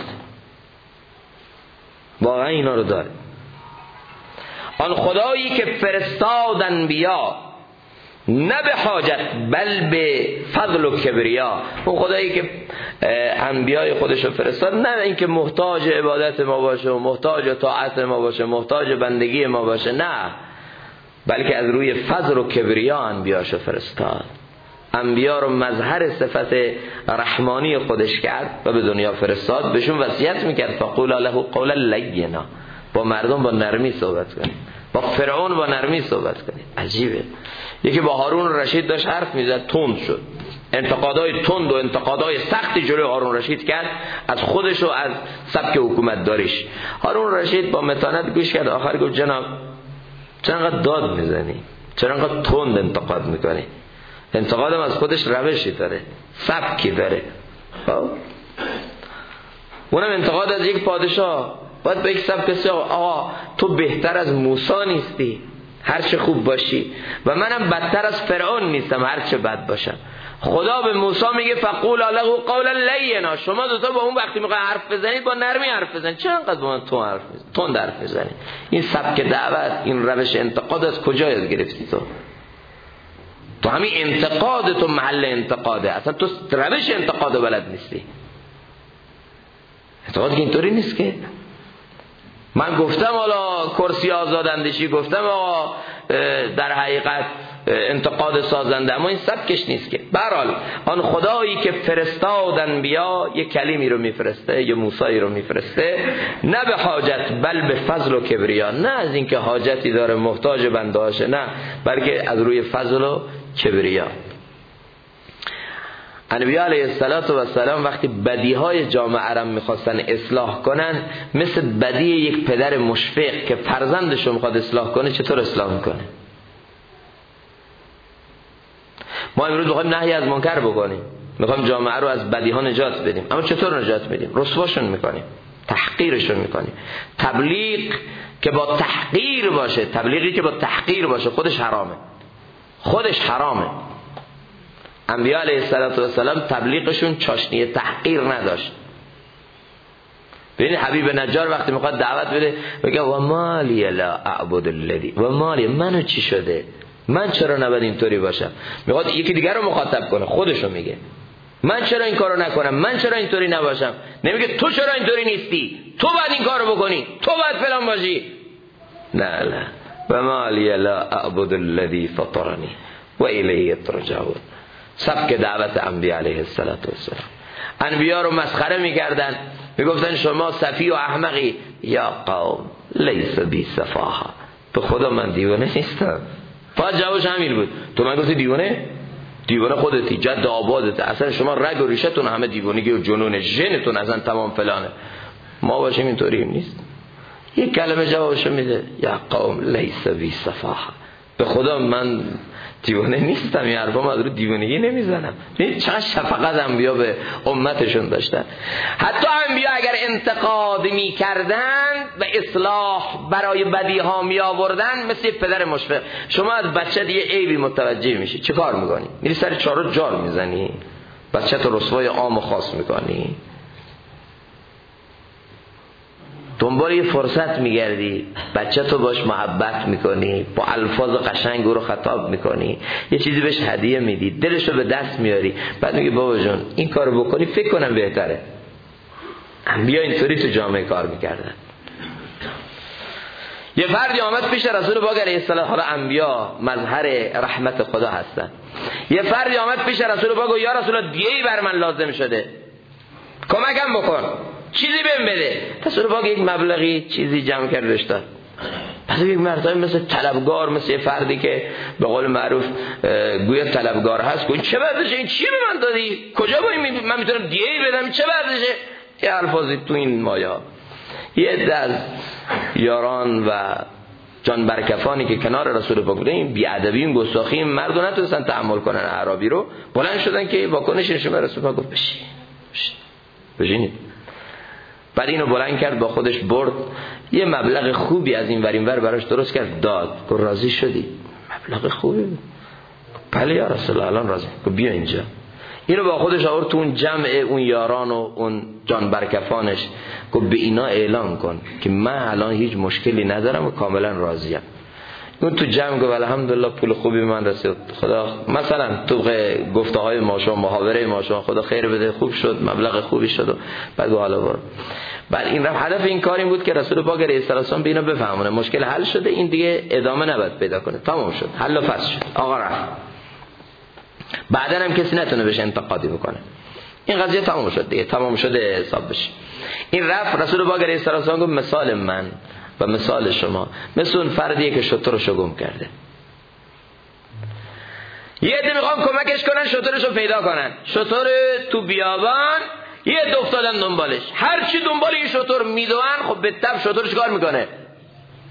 واقعا اینا رو داره. آن خدایی که فرستاد انبیا نه به حاجت بل به فضل و کبریا. اون خدایی که انبیای خودش رو فرستاد نه اینکه محتاج عبادت ما باشه و محتاج طاعت ما باشه، محتاج بندگی ما باشه، نه، بلکه از روی فضل و کبریا انبیاشو فرستاد. انبیا رو مظهر صفت رحمانی خودش کرد و به دنیا فرستاد. بهشون وصیت میکرد فقولا له قولا لینا، با مردم با نرمی صحبت کنید، با فرعون با نرمی صحبت کنید. عجیبه. یکی با هارون رشید داشت حرف میزد، تند شد، انتقادای تند و انتقادای سختی جلوی هارون رشید کرد از خودش و از سبک حکومت داریش. هارون رشید با متانت گوش کرد، آخر گفت جناب چرا انقدر داد میزنی؟ چرا انقدر تند انتقاد میکنی؟ انتقادم از خودش روشی داره، سبکی داره. اونم انتقاد از یک پادشاه باید به یک سبک کسی آقا تو بهتر از موسی نیستی هرچه خوب باشی و منم بدتر از فرعون نیستم هرچه بد باشم. خدا به موسی میگه فقولا له قولا لینا، شما دوتا با اون وقتی میخوای حرف بزنید با نرمی حرف بزنید، چرا انقدر با من تند حرف بزنید؟ این سبک دعوت، این روش انتقاد از کجا یاد گرفتی تو همین انتقاد تو محل انتقاده، اصلا تو روش انتقاد بلد نیستی. انتقاد که اینطوری نیست که من گفتم حالا کرسی آزاداندشی، گفتم آقا در حقیقت انتقاد سازنده، اما این سبکش نیست که. به هر حال آن خدایی که فرستاد انبیا یک کلیمی رو میفرسته، یه موسی رو میفرسته، نه به حاجت بل به فضل و کبریا، نه از اینکه حاجتی داره محتاج بنده هاشه، نه بلکه از روی فضل و کبریا. انبیا علیه السلام وقتی بدیهای جامعه را میخواستن اصلاح کنن، مثل بدی یک پدر مشفق که فرزندش رو میخواد اصلاح کنه چطور اصلاح میکنه؟ ما امروز میخوایم نهی از منکر بکنیم، میخوایم جامعه رو از بدیها نجات بدیم، اما چطور نجات بدیم؟ رسواشون میکنیم، تحقیرشون میکنیم. تبلیغ که با تحقیر باشه، تبلیغی که با تحقیر باشه خودش حرامه. انبیاء علیه السلام تبلیغشون چاشنی تحقیر نداشت. ببینید حبیب نجار وقتی میخواد دعوت بده میگه و مالی لا اعبد الذی، و مالی منو چی شده، من چرا نباید اینطوری باشم؟ میخواد یکی دیگر رو مخاطب کنه، خودشو میگه من چرا این کارو نکنم، من چرا اینطوری نباشم. نمیگه تو چرا اینطوری نیستی، تو باید این کارو بکنی، تو باید فلان باشی. نه و مالی لا اعبد الذی فطرنی و الیه ترجعون. سبک دعوت انبیاء علیه السلام. انبیاء رو مسخره میکردن، میگفتن شما سفیه و احمقی. یا قوم لیس بی سفاهه، به خدا من دیوانه نیستم. فقط جوابش همین بود. تو من گفتی دیوانه خودتی، جد آبادت، اصلا شما رگ و ریشتون همه دیوانگی و جنون، ژنتون اصلا تمام فلانه. ما باشیم اینطوری نیست. یک کلمه جوابش میده، یا قوم لیس بی سفاهه، به خدا من دیوانه نیستم، این حرفا ما رو دیوانگی نمیزنم. ببین چقدر شفقت انبیا به امتشون داشتن. حتی انبیا اگر انتقاد میکردن و اصلاح برای بدیها می آوردن، مثل پدر مشفق. شما از بچه یه عیبی متوجه میشی، چه کار میکنی؟ میری سر چارو جار میزنی، بچه تو رسوای عام و خاص میکنی، دنبال یه فرصت میگردی، بچه تو باش محبت میکنی، با الفاظ قشنگ او رو خطاب میکنی، یه چیزی بهش هدیه میدی، دلش رو به دست میاری، بعد میگی بابا جون این کارو بکنی فکر کنم بهتره. انبیا اینطوری تو جامعه کار میکردن. یه فردی آمد پیش رسول پاک علیه السلام، حالا انبیا مظهر رحمت خدا هستن. یه فردی آمد پیش رسول پاک و یا رسول الله دیه‌ای بر من لازم شده، کمکم بکن، چیزی بهم بده. رسول پاک یک مبلغی چیزی جمع کردش داد. پس یک مرتبه مثل طلبگار، مثل یه فردی که به قول معروف گویا طلبگار هست، گفت چه ورزشه، این چی به من دادی، کجا با این من میتونم دیه‌ای بدم، چه ورزشه؟ یه الفاظی تو این مایه ها. یه عده از یاران و جان برکفانی که کنار رسول پاک بودن، این بی‌ادبی، این گستاخی، این مردو نتونستن تحمل کنن. اعرابی رو بلند شدن که واکنش نشون به رسول پاک، گفت بشینید. بعد اینو بلند کرد با خودش برد، یه مبلغ خوبی از این ور این ور براش درست کرد داد. گفت راضی شدی؟ مبلغ خوبی بود. بله یا رسول الله الان راضی. گفت بیا اینجا. اینو با خودش آورد تو اون جمع اون یاران و اون جان برکفانش، گفت به اینا اعلام کن که من الان هیچ مشکلی ندارم و کاملا راضیم. اون تو جمع گفت الحمدلله پول خوبی من رسید، خدا مثلا تو گفته های ما شما، محاوره ما شما، خدا خیر بده، خوب شد، مبلغ خوبی شد. و بعد حالا برو. بعد این رفت. هدف این کار این بود که رسول پاک علیه السلام به اینا بفهمونه مشکل حل شده، این دیگه ادامه نباید پیدا کنه، تمام شد، حل و فصل شد، آقا رفت. بعدن هم کسی نتونه بهش انتقادی بکنه، این قضیه تمام شد دیگه، تمام شده حساب بشه. این رفت. رسول پاک علیه السلام گفت مثال من و مثال شما مثل اون فردیه که شترشو گم کرده. یه عده میخوان کمکش کنن شترشو پیدا کنن، شتر تو بیابان، یه عده افتادن دنبالش، هر چی دنبال این شتر میدوئن، خب به تبع شترش کار میکنه،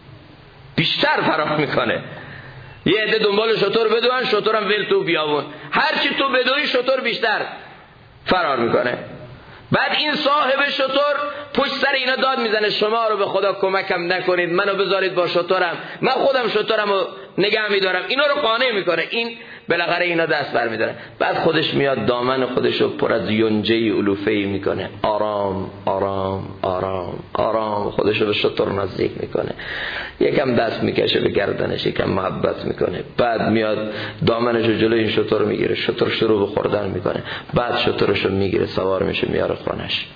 بیشتر فرار میکنه. یه عده دنبال شتر بدوئن، شترم ول تو بیابون، هرچی تو بدوی شتر بیشتر فرار میکنه. بعد این صاحب شتر پشت سر اینا داد میزنه شما رو به خدا کمکم نکنید، منو بذارید با شترم، من خودم شترم رو نگه میدارم. اینا رو قانع میکنه، این بالاخره اینا دست بر میداره. بعد خودش میاد دامن خودش رو پر از یونجه علوفه‌ای میکنه، آرام آرام آرام آرام خودش رو به شتر نزدیک میکنه، یکم دست میکشه به گردنش، یکم محبت میکنه. بعد میاد دامنش رو جلوی این شتر میگیره، شتر شروع به خوردن میکنه. بعد شترش رو میگیره، سوار میشه، میاره خونش.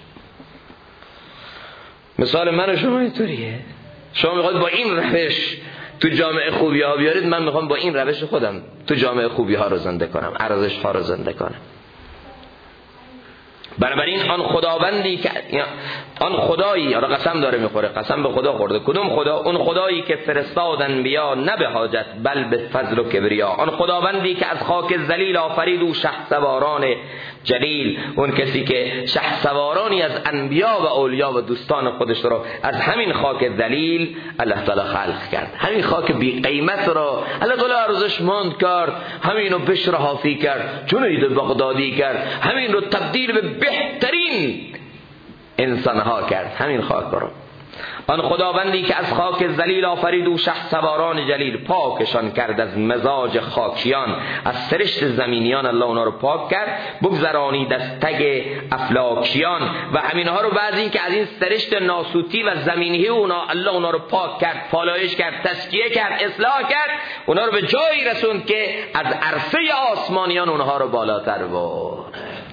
مثال من و شما اینطوریه. شما میخواد با این روش تو جامعه خوبی ها بیارید، من میخوام با این روش خودم تو جامعه خوبی ها رو زنده کنم، ارزش ها رو زنده کنم. بنابراین آن خداوندی که آن خدایی، حالا قسم داره میخوره، قسم به خدا خورده. کدوم خدا؟ اون خدایی که فرستاد انبیا نه به حاجت بل به فضل و کبریا. آن خداوندی که از خاک ذلیل آفرید و شهسواران جلیل، اون کسی که شهسوارانی از انبیا و اولیا و دوستان خودش رو از همین خاک ذلیل الله تعالی خلق کرد. همین خاک بی قیمت رو الله تعالی ارزشمند کرد، همین رو بشر حافی کرد، جنید بغدادی کرد، همین رو تبدیل به بهترین انسانها کرد، همین خاک رو. آن خداوندی که از خاک ذلیل آفرید و شهسواران جلیل، پاکشان کرد از مزاج خاکیان، از سرشت زمینیان الله اونا رو پاک کرد، بگذرانید از تگ افلاکیان و همینها رو بعضی که از این سرشت ناسوتی و زمینی اونا الله اونا رو پاک کرد، پالایش کرد، تزکیه کرد، اصلاح کرد، اونا رو به جایی رسوند که از عرصه آسمانیان اونها رو بالاتر برد.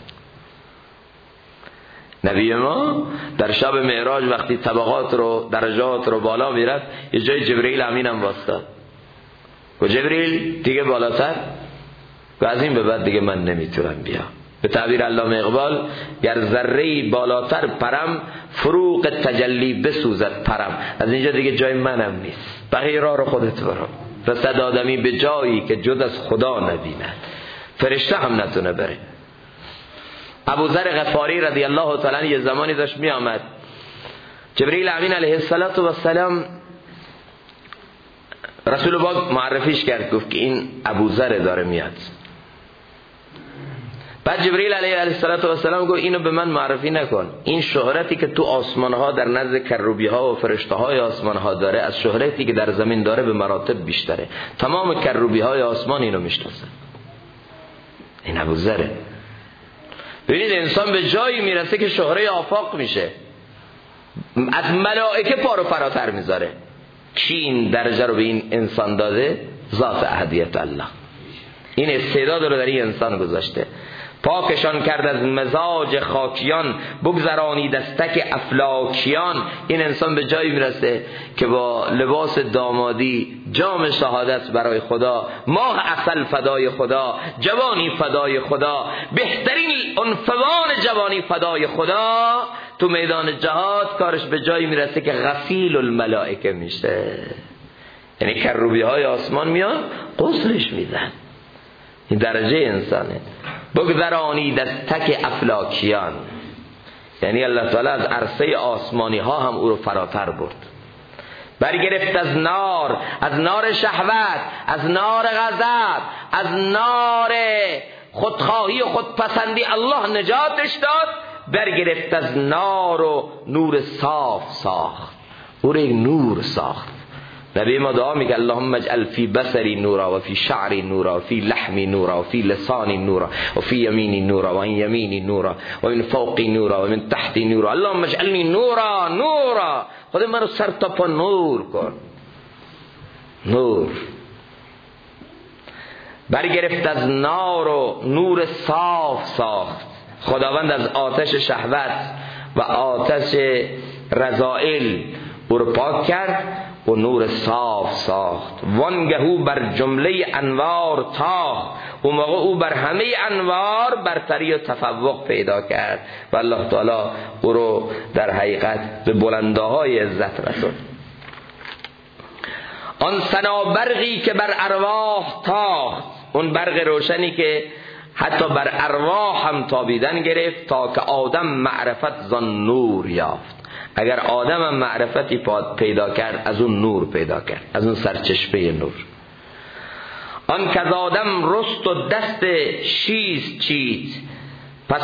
نبی ما در شب معراج وقتی طبقات رو درجات رو بالا میرفت، یه جای جبرئیل امین هم واسطاد و جبرئیل دیگه بالاتر و از این به بعد دیگه من نمیتونم بیا. به تعبیر علامه اقبال، گر ذره‌ای بالاتر پرم فروغ تجلی بسوزد پرم. از اینجا دیگه جای منم نیست، بقیه راه رو خودت برو. رسد آدمی به جایی که جز از خدا نبیند، فرشته هم نتونه بره. ابوذر غفاری رضی الله تعالی یه زمانی داشت می آمد، جبرئیل امین علیه السلام رسول پاک معرفیش کرد، گفت که این ابوذر داره میاد. بعد جبرئیل علیه السلام گفت اینو به من معرفی نکن، این شهرتی که تو آسمان ها در نزد کروبی ها و فرشته های آسمان ها داره از شهرتی که در زمین داره به مراتب بیشتره. تمام کروبی های آسمان اینو میشناسن، این ابوذره. ببینید انسان به جایی میرسه که شهره آفاق میشه، از ملائکه پارو فراتر میذاره. کی این درجه رو به این انسان داده؟ ذات احدیت الله. این استعداد رو در این انسان گذاشته. پاکشان کرد از مزاج خاکیان، بگذرانید از تک افلاکیان. این انسان به جایی میرسه که با لباس دامادی، جام شهادت برای خدا، ماه عسل فدای خدا، جوانی فدای خدا، بهترین عنفوان جوانی فدای خدا، تو میدان جهاد کارش به جایی میرسه که غسیل الملائکه میشه. یعنی کروبی های آسمان میان غسلش میدن. این درجه انسانه. بگذرانید از تک افلاکیان، یعنی الله تعالی از عرصه آسمانی ها هم او رو فراتر برد. برگرفت از نار شهوت، از نار غضب، از نار خودخواهی و خودپسندی الله نجاتش داد. برگرفت از نار و نور صاف ساخت، او رو یک نور ساخت. نبی ما دعا میگه اللهم اجعل فی بصری نورا و فی شعری نورا و فی لحمی نورا و فی لسانی نورا و فی یمینی نورا و ان یمینی نورا و من فوقی نورا و من تحتی نورا، اللهم اجعلنی نورا. خدا من رو سر تا پا نور کن. نور. برگرفت از نار و نور صاف ساخت. خداوند از آتش شهوت و آتش رذائل او رو پاک کرد و نور صاف ساخت. وانگهو بر جمله انوار تاخت، اون موقع او بر همه انوار برتری و تفوق پیدا کرد و الله تعالی او رو در حقیقت به بلندهای عزت رسوند. آن سنا برقی که بر ارواح تاخت، اون برق روشنی که حتی بر ارواح هم تابیدن گرفت تا که آدم معرفت زان نور یافت. اگر آدم هم معرفتی پیدا کرد از اون نور پیدا کرد، از اون سرچشمه نور. آن که آدم رست و دست شیز چید، پس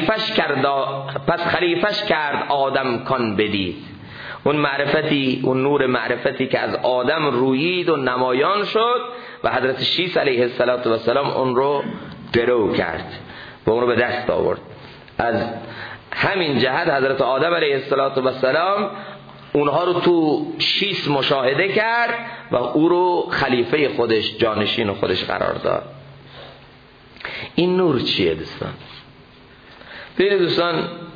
خلیفش کرد آدم کان بدید. اون معرفتی، اون نور معرفتی که از آدم رویید و نمایان شد و حضرت شیس علیه السلام اون رو درو کرد و اون رو به دست آورد. از همین جهت حضرت آدم علیه السلام اونها رو تو شیس مشاهده کرد و او رو خلیفه خودش، جانشین خودش قرار داد. این نور چیه دوستان؟ ببینید دوستان،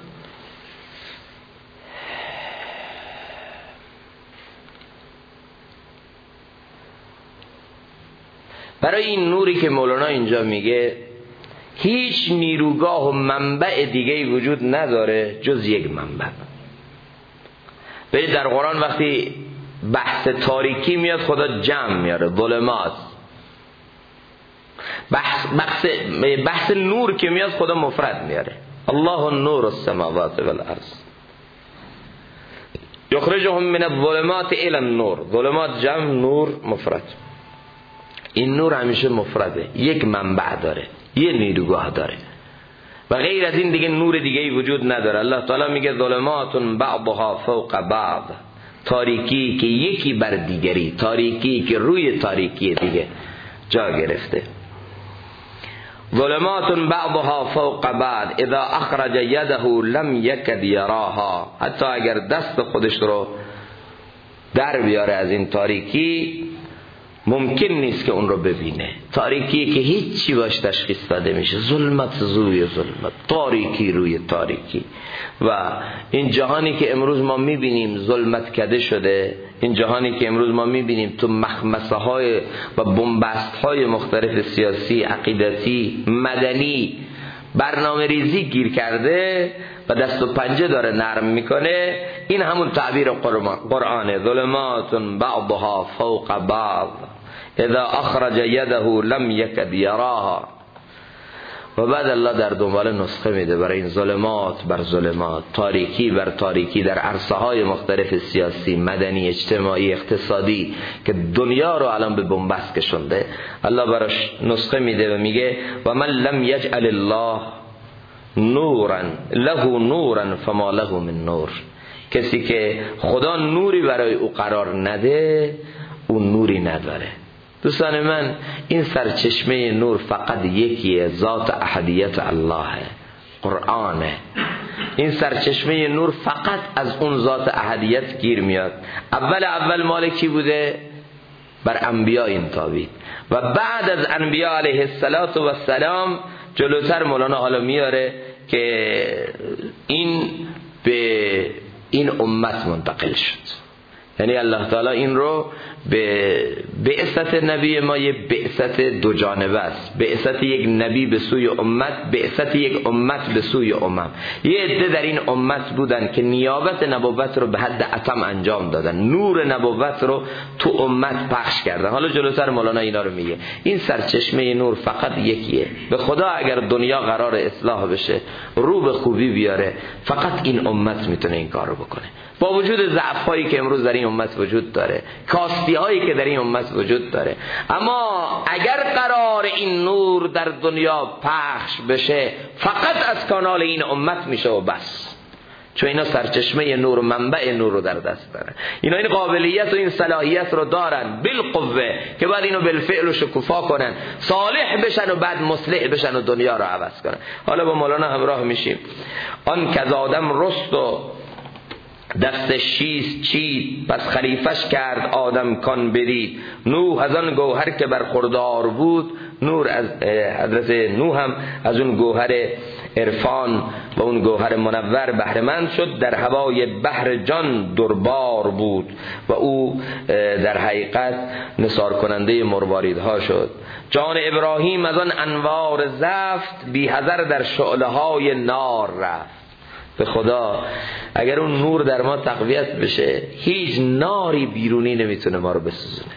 برای این نوری که مولانا اینجا میگه هیچ نیروگاه و منبع دیگه‌ای وجود نداره جز یک منبع. برید در قرآن وقتی بحث تاریکی میاد خدا جمع میاره، ظلمات. بحث نور که میاد خدا مفرد میاره، الله نور السماوات والارض یخرجهم من الظلمات الی النور. ظلمات جمع، نور مفرد. این نور همیشه مفرده، یک منبع داره، یه نیروگاه داره و غیر از این دیگه نور دیگه وجود نداره. الله تعالی میگه ظلمات بعضها فوق بعض، تاریکی که یکی بر دیگری، تاریکی که روی تاریکی دیگه جا گرفته. ظلمات بعضها فوق بعض اذا اخرج یده لم یکد یراها. حتی اگر دست خودش رو در بیاره از این تاریکی ممکن نیست که اون رو ببینه. تاریکی که هیچی باش تشخیص داده میشه، ظلمت روی ظلمت، تاریکی روی تاریکی. و این جهانی که امروز ما میبینیم ظلمت کده شده، این جهانی که امروز ما میبینیم تو مخمسه های و بنبست های مختلف سیاسی، عقیدتی، مدنی برنامه ریزی گیر کرده و دست و پنجه داره نرم میکنه، این همون تعبیر قرآنه. ظلمات بعضها فوق بعض اذا اخرج یده لم یکد یراها. و بعد الله در دنبال نسخه میده برای این ظلمات بر ظلمات، تاریکی بر تاریکی در عرصه های مختلف سیاسی، مدنی، اجتماعی، اقتصادی که دنیا رو الان به بنبست کشونده. الله براش نسخه میده و میگه و من لم یجعل الله نورا له نورا فما له من نور. کسی که خدا نوری برای او قرار نده اون نوری نداره. دوستان من، این سرچشمه نور فقط یکیه، ذات احدیت اللهه، قرآنه. این سرچشمه نور فقط از اون ذات احدیت گیر میاد. اول مالکی بوده؟ بر انبیا این تابید و بعد از انبیا علیه السلام جلوتر مولانا حالا میاره که این به این امت منتقل شد. یعنی الله تعالی این رو به بعثت نبی ما یه بعثت دو جانبه است، بعثت یک نبی به سوی امت، بعثت یک امت به سوی امم. یه عده در این امت بودن که نیابت نبوت رو به حد اتم انجام دادن، نور نبوت رو تو امت پخش کردن. حالا جلوتر مولانا اینا رو میگه این سرچشمه نور فقط یکیه. به خدا اگر دنیا قرار اصلاح بشه، رو به خوبی بیاره، فقط این امت میتونه این کار رو بکنه. با وجود ضعف‌هایی که امروز در این امت وجود داره، کاستی‌هایی که در این امت وجود داره، اما اگر قرار این نور در دنیا پخش بشه فقط از کانال این امت میشه و بس. چون اینا سرچشمه نور و منبع نور رو در دست دارن، اینا این قابلیت و این صلاحیت رو دارن بالقوه که بعد اینو بالفعل و شکوفا کنن، صالح بشن و بعد مصلح بشن و دنیا رو عوض کنن. حالا با مولانا همراه میشیم. آن که آدم رست و دست شیز چید، پس خلیفش کرد آدم کان بدید. نوح از آن گوهر که برخوردار بود، نور از حضرت نوح هم از اون گوهر عرفان و اون گوهر منور بهره مند شد. در هوای بحر جان دربار بود و او در حقیقت نثار کننده مرواریدها شد. جان ابراهیم از آن انوار زفت، بی حذر در شعله های نار رفت. به خدا اگر اون نور در ما تقویت بشه، هیچ ناری بیرونی نمیتونه ما رو بسوزونه.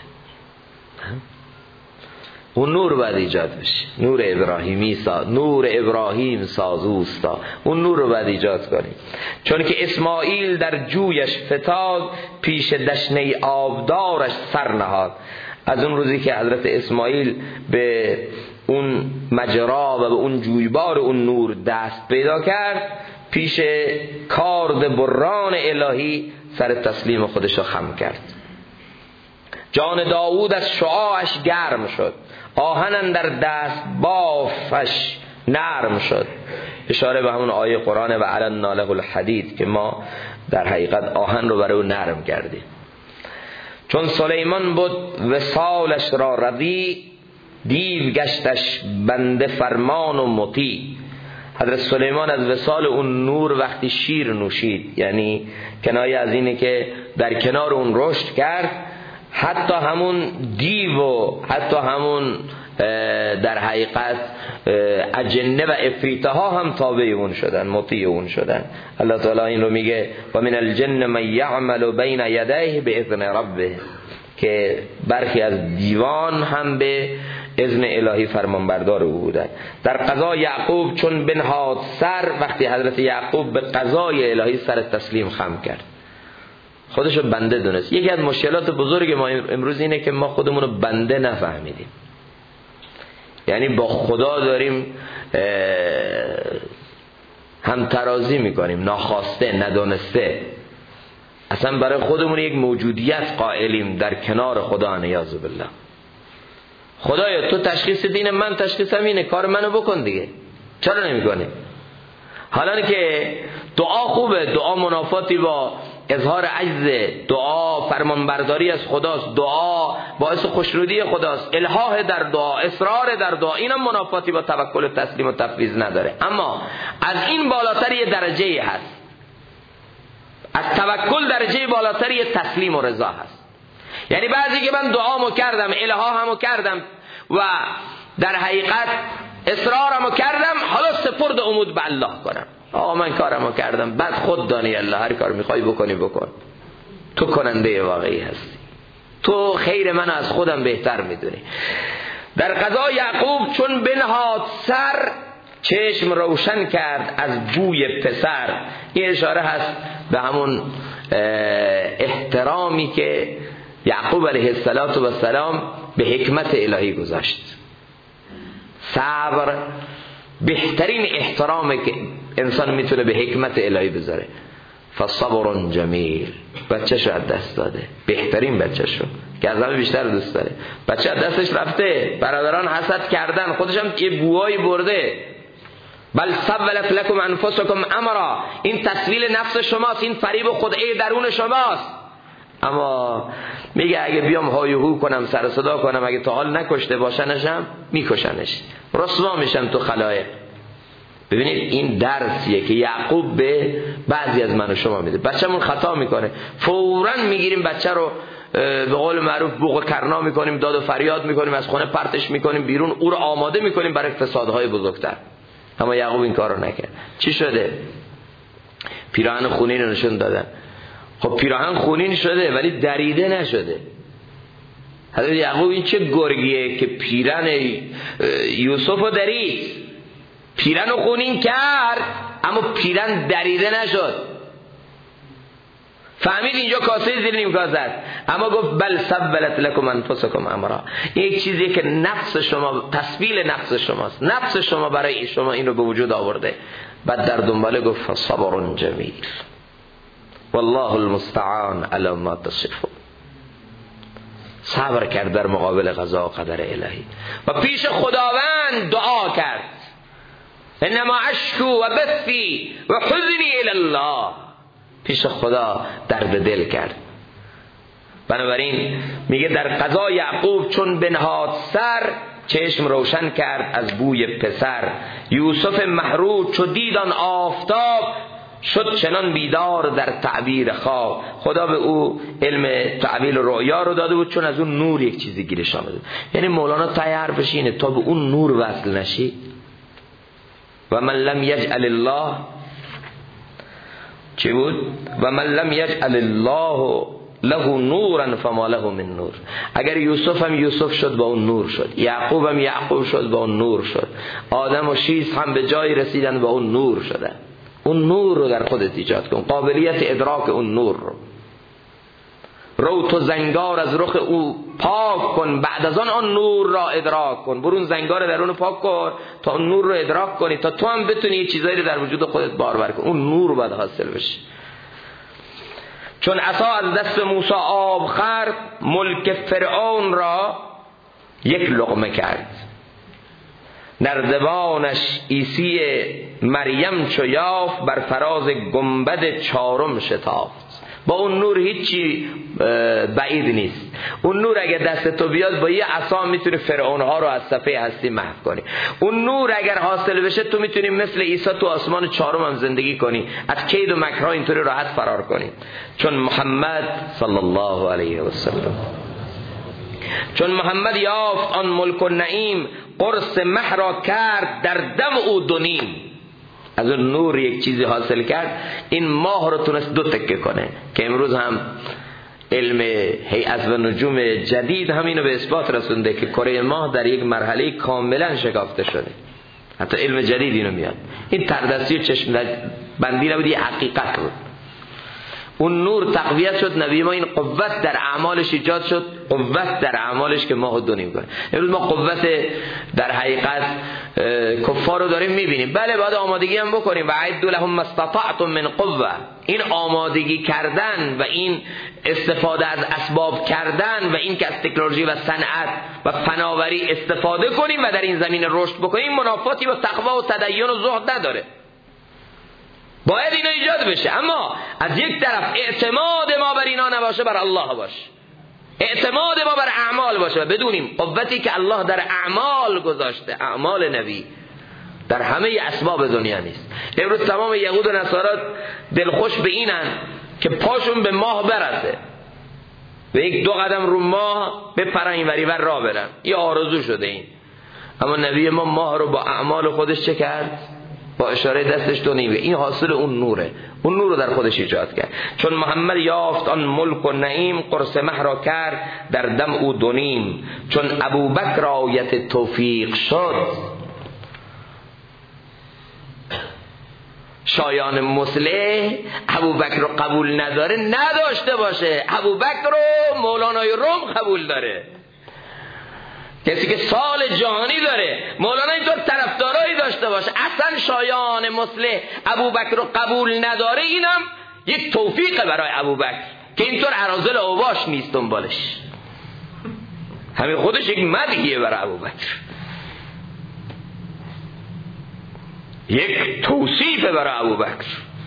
اون نور باید ایجاد بشه، نور ابراهیمی نور ابراهیم سازوستا، اون نور رو باید ایجاد کنیم. چون که اسماعیل در جویش فتاد، پیش دشنه آبدارش سر نهاد. از اون روزی که حضرت اسماعیل به اون مجرا و به اون جویبار اون نور دست پیدا کرد، پیش کارد بران الهی سر تسلیم خودش رو خم کرد. جان داوود از شعاعش گرم شد، آهن در دست بافش نرم شد. اشاره به همون آیه قرآن و علنا له الحدید که ما در حقیقت آهن رو برای او نرم کردیم. چون سلیمان بود وصالش را رضی، دیو گشتش بنده فرمان و مطیع. حضرت سلیمان از وصال اون نور وقتی شیر نوشید، یعنی کنایه از اینه که در کنار اون رشد کرد، حتی همون دیو و حتی همون در حقیقت اجنه و افریته ها هم تابع اون شدن، مطیع اون شدن. الله تعالی این رو میگه و من الجن من یعمل بین یدیه باذن ربه، که برخی از دیوان هم به اذن الهی فرمانبردار او بودن. در قضا یعقوب چون بنهاد سر، وقتی حضرت یعقوب به قضای الهی سر تسلیم خم کرد، خودشو بنده دونست. یکی از مشکلات بزرگ ما امروز اینه که ما خودمونو بنده نفهمیدیم، یعنی با خدا داریم هم ترازی میکنیم، ناخواسته ندانسته، اصلا برای خودمون یک موجودیت قائلیم در کنار خدا. نیاذ بالله. خدایا تو تشخیص دین من تشخیصم اینه، کار منو بکن دیگه، چرا نمیکنی؟ حالا که دعا خوبه، دعا منافاتی با اظهار عجز، دعا فرمانبرداری از خداست، دعا باعث خوشنودی خداست، الحاح در دعا، اصرار در دعا، اینا منافاتی با توکل و تسلیم و تفویض نداره. اما از این بالاتر یه درجه هست، از توکل درجه بالاتر یه تسلیم و رضا هست. یعنی بعضی که من دعامو کردم، الحاحمو کردم و در حقیقت اصرارمو کردم، حالا سپرد امید به الله کنم. آقا من کارمو کردم، بعد خود دانی الله، هر کار میخوای بکنی بکن، تو کننده واقعی هستی، تو خیر من از خودم بهتر میدونی. در قضا یعقوب چون بنهاد سر، چشم روشن کرد از بوی پسر. این اشاره هست به همون احترامی که یعقوب علیه السلام به حکمت الهی گذاشت. صبر بهترین احترامی که انسان میتونه به حکمت الهی بذاره. فصبر جمیل. بچه‌شو از دست داده، بهترین بچه‌شو که از همه بیشتر دوست داره. بچه از دستش رفته، برادران حسد کردن، خودش هم یه بوایی برده. بل سولت لکم انفسکم امرا، این تسویل نفس شماست، این فریب و خدعه درون شماست. اما میگه اگه بیام های و هو کنم، سر صدا کنم، اگه تا حال نکشته باشنشم میکشنش، رسوا میشم تو خلایق. ببینید این درسیه که یعقوب به بعضی از من و شما میده. بچه‌مون خطا میکنه، فوراً میگیریم بچه رو به قول معروف بوق کرنا میکنیم، داد و فریاد میکنیم، از خونه پرتش میکنیم بیرون، او رو آماده میکنیم برای فسادهای بزرگتر. اما یعقوب این کار رو نکرد. چی شده؟ پیراهن خونین رو نشون دادن. خب پیراهن خونین شده ولی دریده نشده. حضرت یعقوب این چه گرگیه که پیراهن یوسف رو درید، پیراهن رو خونین کرد اما پیراهن دریده نشد. فهمید اینجا کاسه زیر نیم کاسه است، اما گفت بل سولت لکم انفسکم امرا. یک چیزی که نفس شما، تسبیل نفس شماست، نفس شما برای شما این رو به وجود آورده. بعد در دنباله گفت صبر جمیل والله المستعان علی ما تصفون. صبر کرد در مقابل قضا و قدر الهی و پیش خداوند دعا کرد. انما اشکو و بثی و حزنی الی الله. پیش خدا درد دل کرد. بنابراین میگه در قضا یعقوب چون بنهاد سر، چشم روشن کرد از بوی پسر. یوسف محروم چو دید آن آفتاب، شد چنان بیدار در تعبیر خواب. خدا به او علم تعبیر رؤیا رو داده بود، چون از اون نور یک چیزی گیرش آمده. یعنی مولانا تای حرفش اینه تا به اون نور وصل نشی. و من لم یجعل الله، چی بود؟ و من لم یجعل الله له نورا فما له من نور. اگر یوسف هم یوسف شد با اون نور شد، یعقوب هم یعقوب شد با اون نور شد، آدم و شیس هم به جایی رسیدن با اون نور شدن. اون نور رو در خودت ایجاد کن، قابلیت ادراک اون نور رو. رو تو زنگار از رخ او پاک کن، بعد از آن نور را ادراک کن. برون زنگار درون پاک کن تا اون نور رو ادراک کنی، تا تو هم بتونی یه چیزایی رو در وجود خودت بارور کن. اون نور باید حاصل بشه. چون عصا از دست موسی آب خورد، ملک فرعون را یک لقمه کرد. نردبانش عیسی مریم چو یافت، بر فراز گنبد چارم شتافت. با اون نور هیچی بعید نیست. اون نور اگر دست تو بیاد با یه عصا میتونی فرعونها رو از صفحه هستی محو کنی. اون نور اگر حاصل بشه تو میتونی مثل عیسی تو آسمان چهارم هم زندگی کنی، از کید و مکرها اینطوری راحت فرار کنی. چون محمد صلی الله علیه و سلم، چون محمد یافت آن ملک و نعیم، قرص مه را کرد در دم او دونیم. از اون نور یک چیزی حاصل کرد، این ماه رو تونست دو تکه کنه، که امروز هم علم هیئت و نجوم جدید همینو به اثبات رسونده که کره ماه در یک مرحله کاملا شکافته شده. حتی علم جدید اینو میاد. این تردستی و چشم بندی نبود، یه حقیقت بود. اون نور تقویت شد، نبی ما این قوت در اعمالش ایجاد شد، قوت در اعمالش که ماه دو نیم کنه. امروز ما قوت در حقیقت کفار رو داریم میبینیم. بله باید آمادگی هم بکنیم، و اعدوا لهم ما استطعتم من قوه. این آمادگی کردن و این استفاده از اسباب کردن و این که از تکنولوژی و صنعت و فناوری استفاده کنیم و در این زمین رشد بکنیم، منافاتی با تقوا و تدین و زهد نداره. باید اینا ایجاد بشه، اما از یک طرف اعتماد ما بر اینا نباشه، بر الله باشه. اعتماد ما بر اعمال باشه و بدونیم قوتی که الله در اعمال گذاشته، اعمال نبی در همه اسباب دنیا نیست. امروز تمام یهود و نصارا دلخوش به اینن که پاشون به ماه برسه، به یک دو قدم رو ماه بپرن اینوری ور راه برن. یه آرزو شده این. اما نبی ما ماه رو با اعمال خودش چه کرد؟ با اشاره دستش دو نیمه. این حاصل اون نوره، اون نور رو در خودش ایجاد کرد. چون محمد یافت آن ملک و نعیم، قرص مه را کرد در دم او دو نیم. چون ابوبکر آیت توفیق شد، شایان مصلح ابوبکر رو قبول نداره نداشته باشه، ابوبکر رو مولانای روم قبول داره. کسی که سال جهانی داره، مولانا اینطور طرفدارایی داشته باشه، اصلا شایان مصلح ابوبکر رو قبول نداره، اینم یک توفیق برای ابوبکر که اینطور اراذل اوباش نیست دنبالش. همین خودش یک مدحیه برای ابوبکر، یک توصیف برای ابوبکر.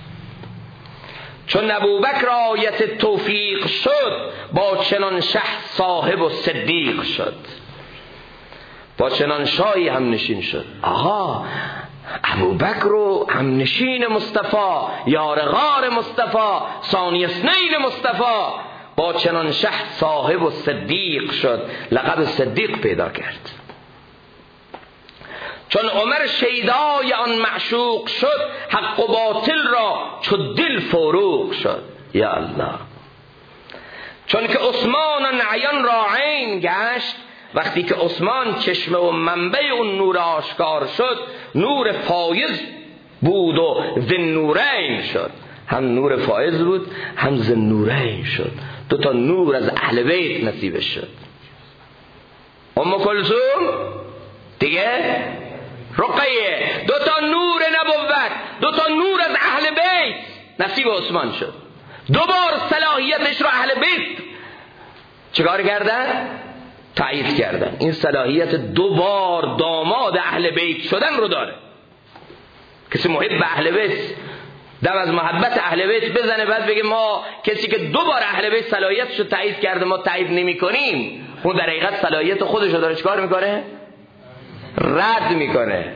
چون ابوبکر آیت توفیق شد، با چنان شه صاحب و صدیق شد. با چنان شاهی هم نشین شد. آها، ابوبکر رو هم نشین مصطفی، یار غار مصطفی، ثانی اثنین مصطفی، با چنان شه صاحب و صدیق شد، لقب صدیق پیدا کرد. چون عمر شیدای آن معشوق شد، حق و باطل را چو دل فروغ شد. یا الله. چون که عثمان عیان را عین گشت، وقتی که عثمان چشمه و منبع اون نور آشکار شد، نور فایز بود و ذی شد. هم نور فایز بود، هم ذی نورین شد. دو تا نور از اهل بیت نصیبش شد. ام کلثوم دیگه، رقیه، دو تا نور نبوت، دو تا نور از اهل بیت نصیب عثمان شد. دوبار صلاحیتش رو اهل بیت چیکار کردن؟ تایید کردن. این صلاحیت دوبار داماد اهل بیت شدن رو داره. کسی محب اهل بیت دم از محبت اهل بیت بزنه بعد بگه ما کسی که دوبار اهل بیت صلاحیتش رو تایید کرده ما تایید نمی کنیم، اون در حقیقت صلاحیت خودش رو داره چیکار میکنه؟ رد میکنه.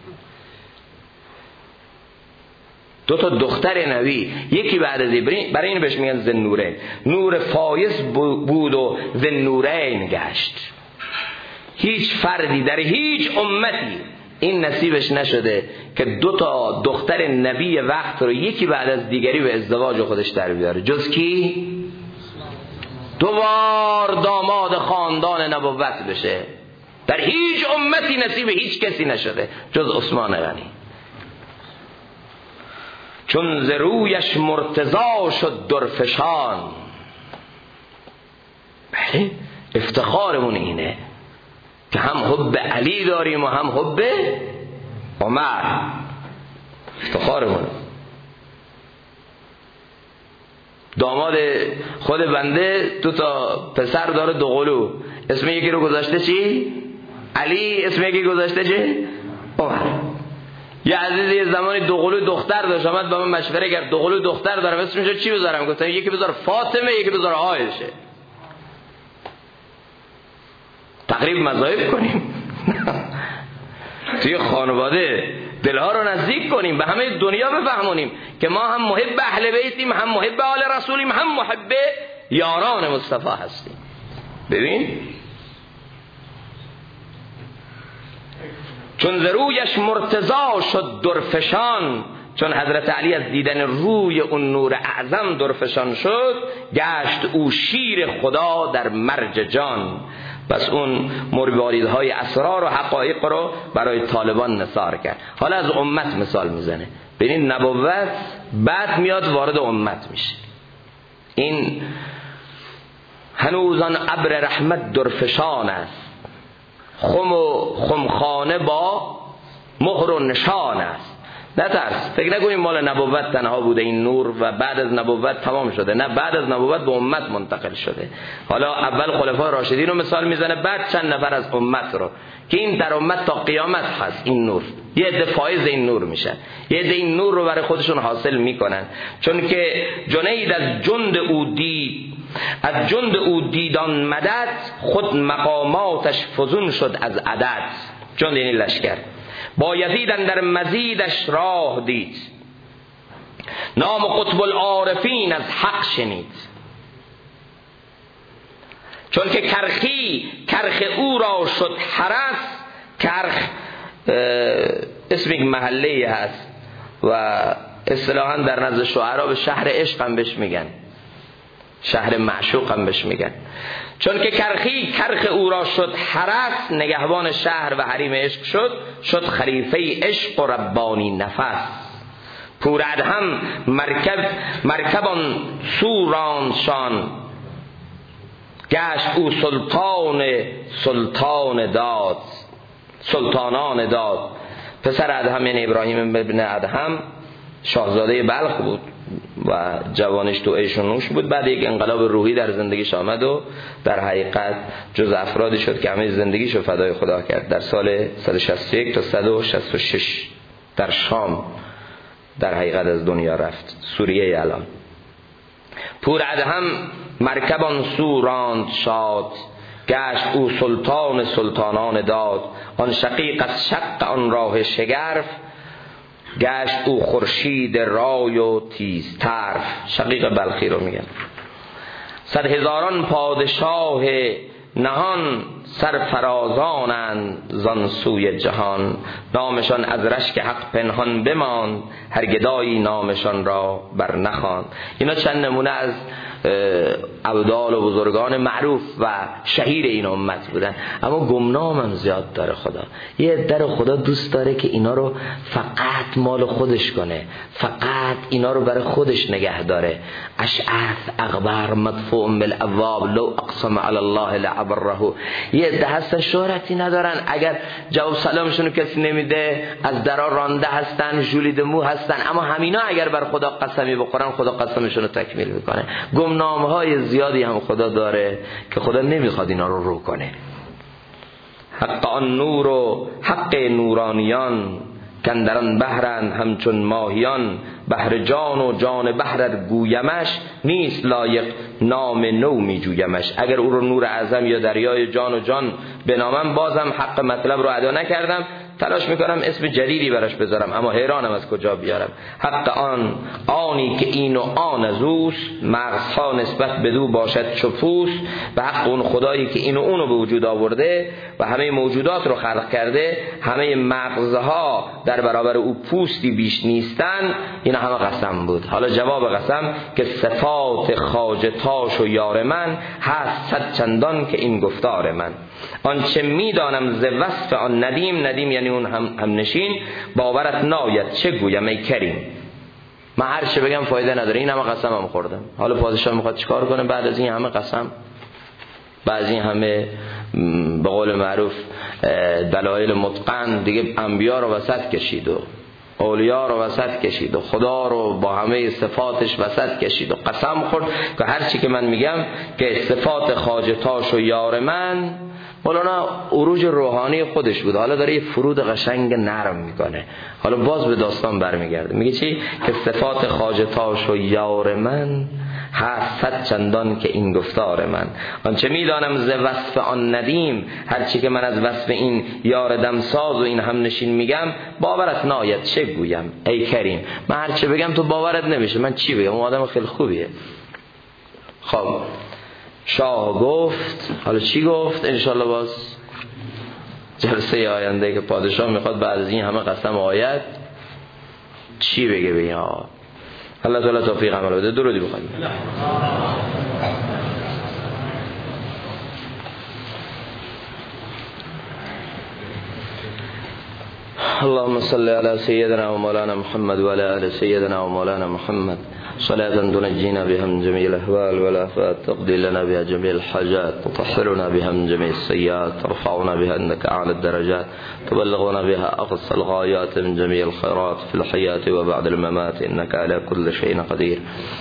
دو تا دختر نبی، یکی بعد از برای این بهش میگن ذی نورین، نور فایز بود و ذی نورین گشت. هیچ فردی در هیچ امتی این نصیبش نشده که دو تا دختر نبی وقت رو یکی بعد از دیگری به ازدواج خودش در بیاره، جز کی؟ دوبار داماد خاندان نبوت بشه. در هیچ امتی نصیب هیچ کسی نشده جز عثمان غنی. چون ز رویش مرتضی شد درفشان، افتخارمون اینه که هم حب علی داریم و هم حب عمر. افتخارمون. داماد خود بنده 2 تا پسر داره، 2 قلو. اسم یکی رو گذاشته چی؟ علی. اسم یکی گذاشته چی؟ عمر. یه عزیزی یه زمانی 2 قلو دختر داشت، آمد با من مشوره کرد 2 قلو دختر دارم اسمشو چی بذارم؟ گفتم یکی بذار فاطمه، یکی بذار عایشه. تقریب مذاهب کنیم توی خانواده دلها رو نزدیک کنیم، به همه دنیا بفهمونیم که ما هم محب اهل بیتیم، هم محب آل رسولیم، هم محب یاران مصطفی هستیم. ببین چون ز رویش مرتضا شد درفشان، چون حضرت علی از دیدن روی اون نور اعظم درفشان شد، گشت او شیر خدا در مرج جان. پس اون مرواریدهای اسرار و حقایق رو برای طالبان نثار کرد. حالا از امت مثال میزنه. ببین نبوت بعد میاد وارد امت میشه. این هنوزان ابر رحمت درفشان است، خم و خمخانه با مهر و نشان است. نترس، فکر نکنیم مال نبوت تنها بوده این نور و بعد از نبوت تمام شده. نه، بعد از نبوت به امت منتقل شده. حالا اول خلفای راشدین رو مثال میزنه، بعد چند نفر از امت رو که این در امت تا قیامت هست. این نور یه عده فایز این نور میشن، یه عده این نور رو برای خودشون حاصل میکنن. چون که جنید از جند او دیدان مدد، خود مقاماتش فزون شد از عدد. جند یعنی لشکر. با یزید در مزیدش راه دید، نام قطب العارفین از حق شنید. چون که کرخ او را شد حرس. کرخ اسم یک محله هست و اصطلاحاً در نزد شعرا به شهر عشق هم بهش میگن، شهر معشوق هم بهش میگن. چون که کرخ او را شد حرس، نگهبان شهر و حریم عشق شد خلیفه عشق و ربانی نفس. پور ادهم مرکبان سورانشان، گشت او سلطانان داد. پسر ادهم یعنی ابراهیم ابن ادهم شاهزاده بلخ بود و جوانش تو عیش و نوش بود. بعد یک انقلاب روحی در زندگیش آمد و در حقیقت جز افرادی شد که همه زندگیشو فدای خدا کرد. در سال 161 تا 166 در شام در حقیقت از دنیا رفت، سوریه الان. پور ادهم مرکبان سوراند شاد، گشت او سلطانان داد. آن شقیق از شق آن راه شگرف، گشت او خورشید رای و تیز طرف. شقیق بلخی رو میگن. 100,000 پادشاه نهان، سرفرازانند زان سوی جهان. نامشان از رشک حق پنهان بماند، هر گدایی نامشان را بر نخواند. اینا چند نمونه از ابدال و بزرگان معروف و شهیر این امت بودن. اما گمنام هم زیاد داره خدا. یه در خدا دوست داره که اینا رو فقط مال خودش کنه، فقط اینا رو برای خودش نگه داره. اشعث اغبر مدفوع بالابواب لو اقسم علی الله لعبره. یه ده هستن شهرتی ندارن، اگر جواب سلامشون کسی نمیده از درا رانده هستن، ژولیده مو هستن، اما همینا اگر بر خدا قسمی بخورن خدا قسمشون رو تکمیل میکنه. گمنامهای زیادی هم خدا داره که خدا نمیخواد اینا رو کنه. حق آن نور و حق نورانیان، کندران بحرند همچون ماهیان. بحر جان و جان بحرت گویمش، نیست لایق نام نو می جویمش. اگر او رو نور اعظم یا دریای جان و جان بنامم، بازم حق مطلب رو ادا نکردم. تلاش میکنم اسم جدیدی براش بذارم اما حیرانم از کجا بیارم. حق آنی که این و آن از اوست، مغزها نسبت بدو باشد چو پوست. و حق اون خدایی که این و اونو به وجود آورده و همه موجودات رو خلق کرده، همه مغزها در برابر او پوستی بیش نیستن. این همه قسم بود. حالا جواب قسم که صفات خواجه تاش و یار من، هست 100 چندان که این گفتار من. آنچه میدانم ز وصف آن ندیم یعنی اون هم نشین، باورت ناید چه گویم ای کریم. من هر چه بگم فایده نداره، این همه قسم هم خوردم. حالا پادشاه میخواد چیکار کنه بعد از این همه قسم؟ بعضی همه به قول معروف دلایل متقن دیگه انبیا رو وسط کشید و اولیا رو وسط کشید و خدا رو با همه صفاتش وسط کشید و قسم خورد که هر چی که من میگم که صفات خواجه تاش و یار من، مولانا عروج روحانی خودش بود، حالا داره یه فرود قشنگ نرم میکنه، حالا باز به داستان برمیگرده، میگه چی؟ که صفات خواجه تاش و یار من هست صد چندان که این گفتار من، آنچه میدانم ز وصف آن ندیم، هرچی که من از وصف این یار دمساز و این همنشین میگم، باورت ناید چه گویم ای کریم. من هرچی بگم تو باورت نمیشه، من چی بگم؟ اون آدم خیلی خوبیه. خب شاه گفت، حالا چی گفت؟ انشالله باز جلسه آینده که پادشاه میخواد بعد از این همه قسم آیت چی بگه به ها. الله تعالی توفیق عمل بده. درودی بخونیم. اللهم صل على سيدنا ومولانا محمد وعلى آل سيدنا ومولانا محمد صلاة تنجينا بها من جميع الأهوال والآفات، تقضي لنا بها جميع الحاجات، تطهرنا بها من جميع السيئات، ترفعنا بها عندك أعلى الدرجات، تبلغنا بها أقصى الغايات من جميع الخيرات في الحياة وبعد الممات، إنك على كل شيء قدير.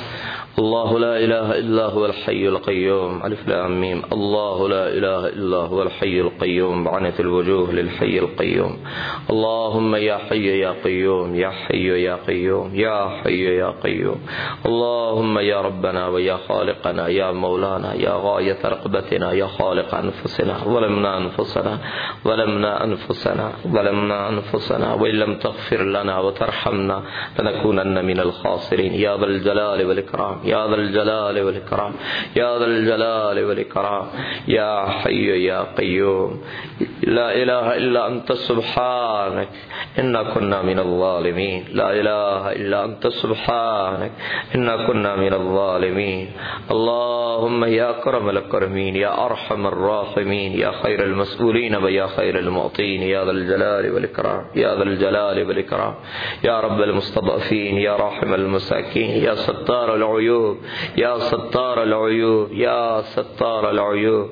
الله لا إله إلا هو الحي القيوم. ألف لام ميم. الله لا إله إلا هو الحي القيوم بعنت الوجوه للحي القيوم. اللهم يا حي يا قيوم يا حي يا قيوم يا حي يا قيوم. اللهم يا ربنا ويا خالقنا يا مولانا يا غاية رقبتنا يا خالق أنفسنا، ظلمنا أنفسنا ظلمنا أنفسنا ظلمنا أنفسنا وإن لم تغفر لنا وترحمنا لنكونن من الخاسرين. يا ذا الجلال والإكرام يا ذا الجلال والإكرام يا ذا الجلال والإكرام يا حي يا قيوم. لا إله إلا أنت سبحانك إنا كنا من الظالمين. لا إله إلا أنت سبحانك إنا كنا من الظالمين. اللهم يا أكرم الأكرمين يا أرحم الراحمين يا خير المسؤولين ويا خير المعطين يا ذا الجلال والإكرام يا ذا الجلال والإكرام يا رب المستضعفين يا راحم المساكين يا ستار العيوب يا ستار العيوب يا ستار العيوب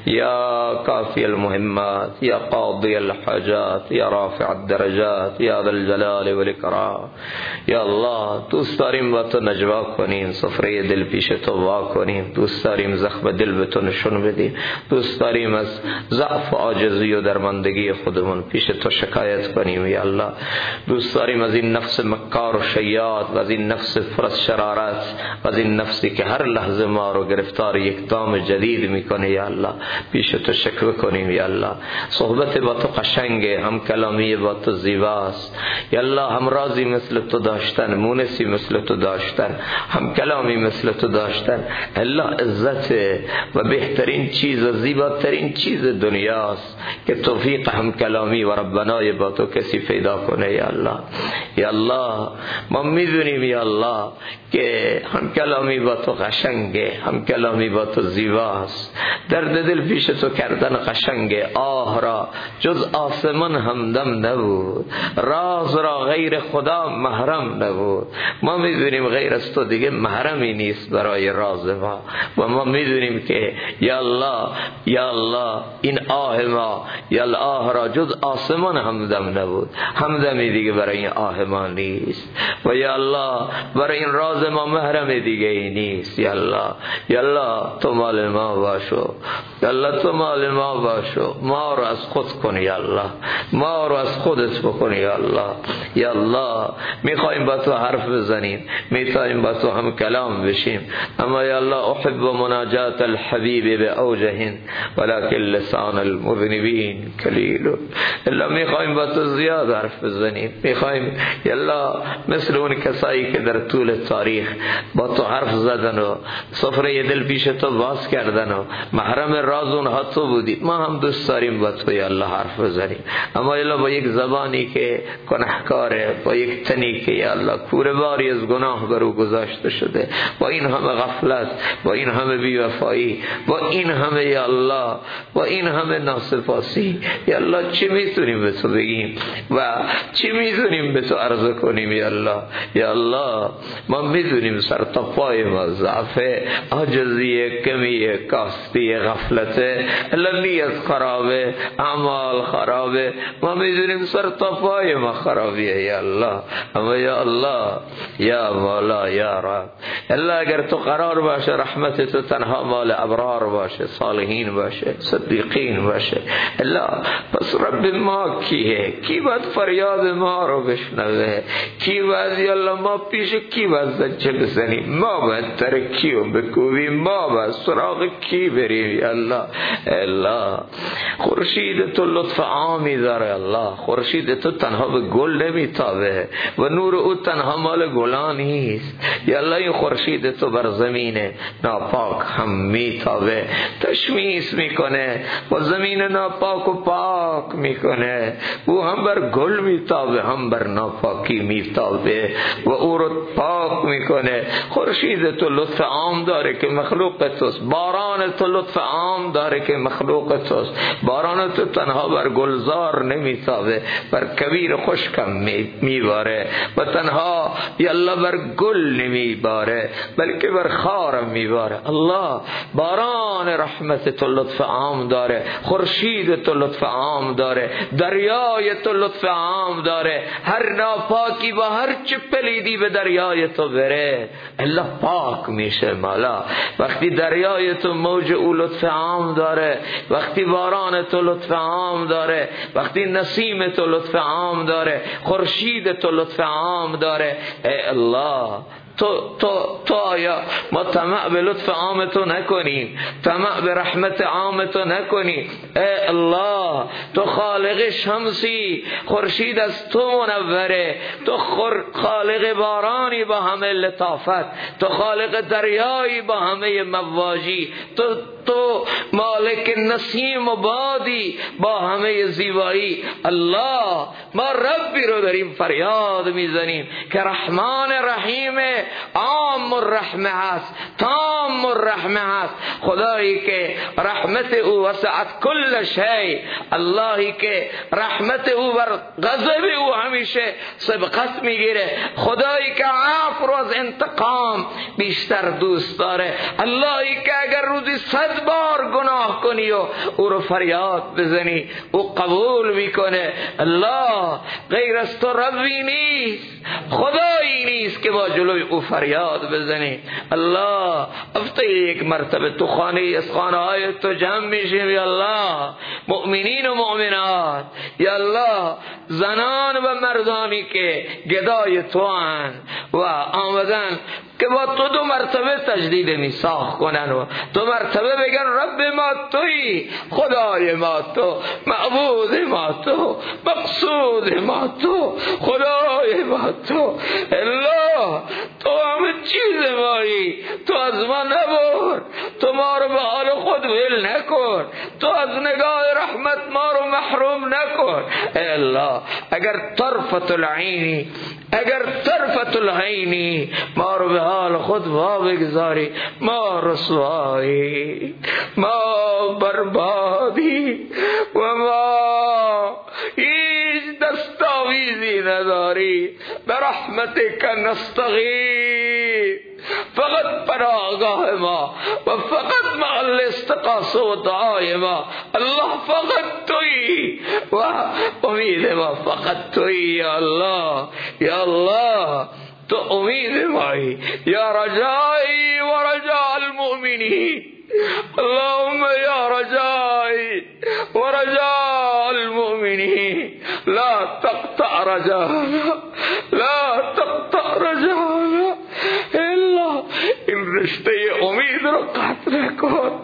يا كافي المهمات يا قاضي الحاجات يا رافع الدرجات يا ذا الجلال والإكرام. یا الله دوست داریم با تو نجوا کنیم، سفره دل پیش تو وا کنیم، دوست داریم زخم دل به تو نشون بدیم، دوست داریم از ضعف و عاجزی و درماندگی خودمون پیش تو شکایت کنیم. یا الله دوست داریم از این نفس مکار و شیاد و از این نفس پر از شرارت و از این نفسی که هر لحظه ما رو گرفتار یک دام جدید میکنه یا الله پیش تو شکوه کنیم. یا الله صحبت با تو قشنگه، هم کلامی با تو زیباست. یا الله هم رازی مثل تو داشتن، مونسی مثل تو داشتن، هم کلامی مثل تو داشتن. الله عزت و بهترین چیز و زیباترین چیز دنیاست که توفیق هم کلامی و ربنای با تو کسی پیدا کنه. یا الله یا الله ما میدونیم یا الله که هم کلامی با تو قشنگه، هم کلامی با تو زیباست. درد دل پیش تو کردن قشنگه. آه را جز آسمان همدم نبود، راز را غیر خدا محرم نبود. ما میدونیم غیر از تو دیگه محرمی نیست برای راز ما و ما میدونیم که یا الله یا الله این آه ما یا آه را جز آسمان همدم نبود، همدمی دیگه برای این آه ما نیست و یا الله برای این راز ما محرم دیگه ای نیست. یا الله یا الله تو مال ما باشو، یا الله تو مال ما باشو، ما رو از خود کن یا الله، ما رو از خودت بکن یا الله. یا الله میخوایم با تو حرف بزنیم، میخوایم با تو هم کلام بشیم، اما یا الله احب مناجات الحبیب به اوجهن ولكن لسان المذنبین کلیل. الا میخوایم با تو زیاد حرف بزنیم، میخوایم یا الله مثل اون کسایی که در طول تاریخ با تو حرف زدن و سفره دل پیش تو باز کردن و محرم راز اونها تو بودی، ما هم دوست داریم با تو یا الله حرف بزنیم، اما یا الله با یک زبانی که گناهکاره، با یک تنی که یا الله کوره از گناه برو گذاشته شده، با این همه غفلت، با این همه بی‌وفایی، با این همه یا الله، با این همه ناسپاسی، یا الله چی میتونیم به تو بگیم و چی میتونیم به تو عرضه کنیم؟ یا الله یا الله ما میدونیم سر تا پای ما ضعفه، عاجزی، کمی، کاستی، غفلته، نیت خرابه، اعمال خرابه، ما میدونیم سر تا پای ما خرابیه یا الله. اما یا الله، یا مولا، یا رب، الله اگر تو قرار باشه رحمت تو تنها مال ابرار باشه، صالحین باشه، صدیقین باشه، الله پس رب ما کیه؟ کی باید فریاد ما رو بشنوه؟ کی باید یا الله ما پیش کی باید زجه بزنیم؟ ما باید تر کیو بکوبیم؟ ما باید سراغ کی بریم یا الله؟ الله خورشید تو لطف عامی داره الله. خورشید تو تنها به گل نمیتابه و نور او تنها مال گلان نیست یا الله. این خورشید تو بر زمین ناپاک هم میتابه، تشمیس میکنه و زمین ناپاک و پاک میکنه. او هم بر گل میتابه هم بر ناپاکی میتابه و او رو پاک میکنه. خورشید تو لطف عام داره که مخلوق توست. باران تو لطف عام داره که مخلوق توست. باران تو تنها بر گلزار نمیتابه، بر کویر خشکم میباره و تنها یالله بر گل نمیباره بلکه بر خارم میباره. الله باران رحمت تو لطف عام داره، خورشید تو لطف عام داره، دریای تو لطف عام داره. هر ناپاکی با هر چه پلیدی به دریای تو بره الله پاک میشه مولا. وقتی دریای تو موج او لطف عام داره، وقتی باران تو لطف عام داره، وقتی نسیم تو لطف عام داره، خورشید تو لطف عام داره، ای الله تو آیا ما طمع به لطف عام تو نکنیم؟ طمع به رحمت عام تو نکنیم؟ ای الله تو خالق شمسی، خورشید از تو منوره، تو خالق بارانی با همه لطافت، تو خالق دریایی با همه مواجی، تو مالک نسیم و بادی با همه زیبایی. الله ما ربی رو داریم فریاد میزنیم که رحمان رحیم، عام الرحمه هست، تام الرحمه هست، خدایی که رحمت او وسعت کل شی، اللهی که رحمت او بر غضب او همیشه سبقت میگیره، خدایی که عفو از انتقام بیشتر دوست داره، اللهی که اگر روزی 100 بار گناه کنی و او رو فریاد بزنی او قبول میکنه. الله غیر از تو ربی نیست، خدایی نیست که با جلوی او فریاد بزنی. الله هفته یک مرتبه تو خانه از خانه های تو جمع میشیم یا الله، مؤمنین و مؤمنات یا الله، زنان و مردانی که گدای تو هن و آمدن که با تو 2 مرتبه تجدید میثاق کنن و 2 مرتبه بگن رب ما تویی، خدای ما تو، معبود ما تو، مقصود ما تو، خدای ما تو. الله تو همه چیز مایی، تو از ما نبر، تو ما رو به حال خود ول نکن، تو از نگاه رحمت ما رو محروم نکن. ای الله اگر طرفت العینی، اگر طرفت العینی ما رو به حال خود وا بگذاری، ما رسوایی، ما بربادی و ما هیچ دستاویزی نداری. به رحمتک نستغیث، فقط پناهگاه ما و فقط محل استغاثه و دعای ما الله فقط تویی و امید ما فقط تویی یا الله. یا الله تو امید مایی، یا رجایی و رجاء المؤمنین. اللهم یا رجایی و رجاء المؤمنین لا تقطع رجانا، لا تقطع رجانا. الا این رشته امید رو قطع نکن،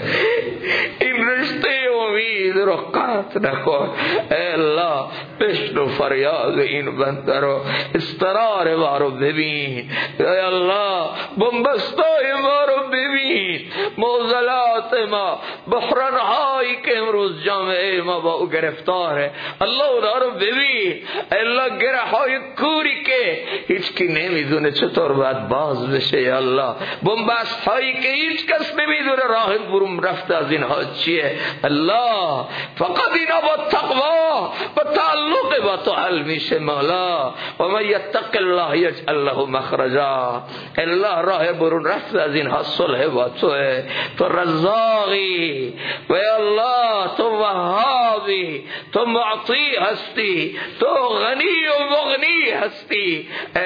این رشته امید رو قطع نکن. ای الله بشنو فریاد این بنده رو، استرار ما رو ببین. ای الله بنبستای ما رو ببین، معضلات مشکلات ما، بحران هایی که امروز جامعه ما با او گرفتاره، الله اونا رو ببین. الله گره های کوری که هیچ کی نمیدونه چطور باید باز بشه یا الله، بنبست هایی که هیچ کس نمیدونه راه برون رفته از اینها چیه. الله فقط اینا با تقوا و تعلق با تو حل میشه مولا. و من یتق الله یجعل له مخرجا. الله راه برون رفته از اینها صلح با توه. تو رزاقی و یا الله تو وهابی، تو معطی هستی، تو غنی و مغنی هستی.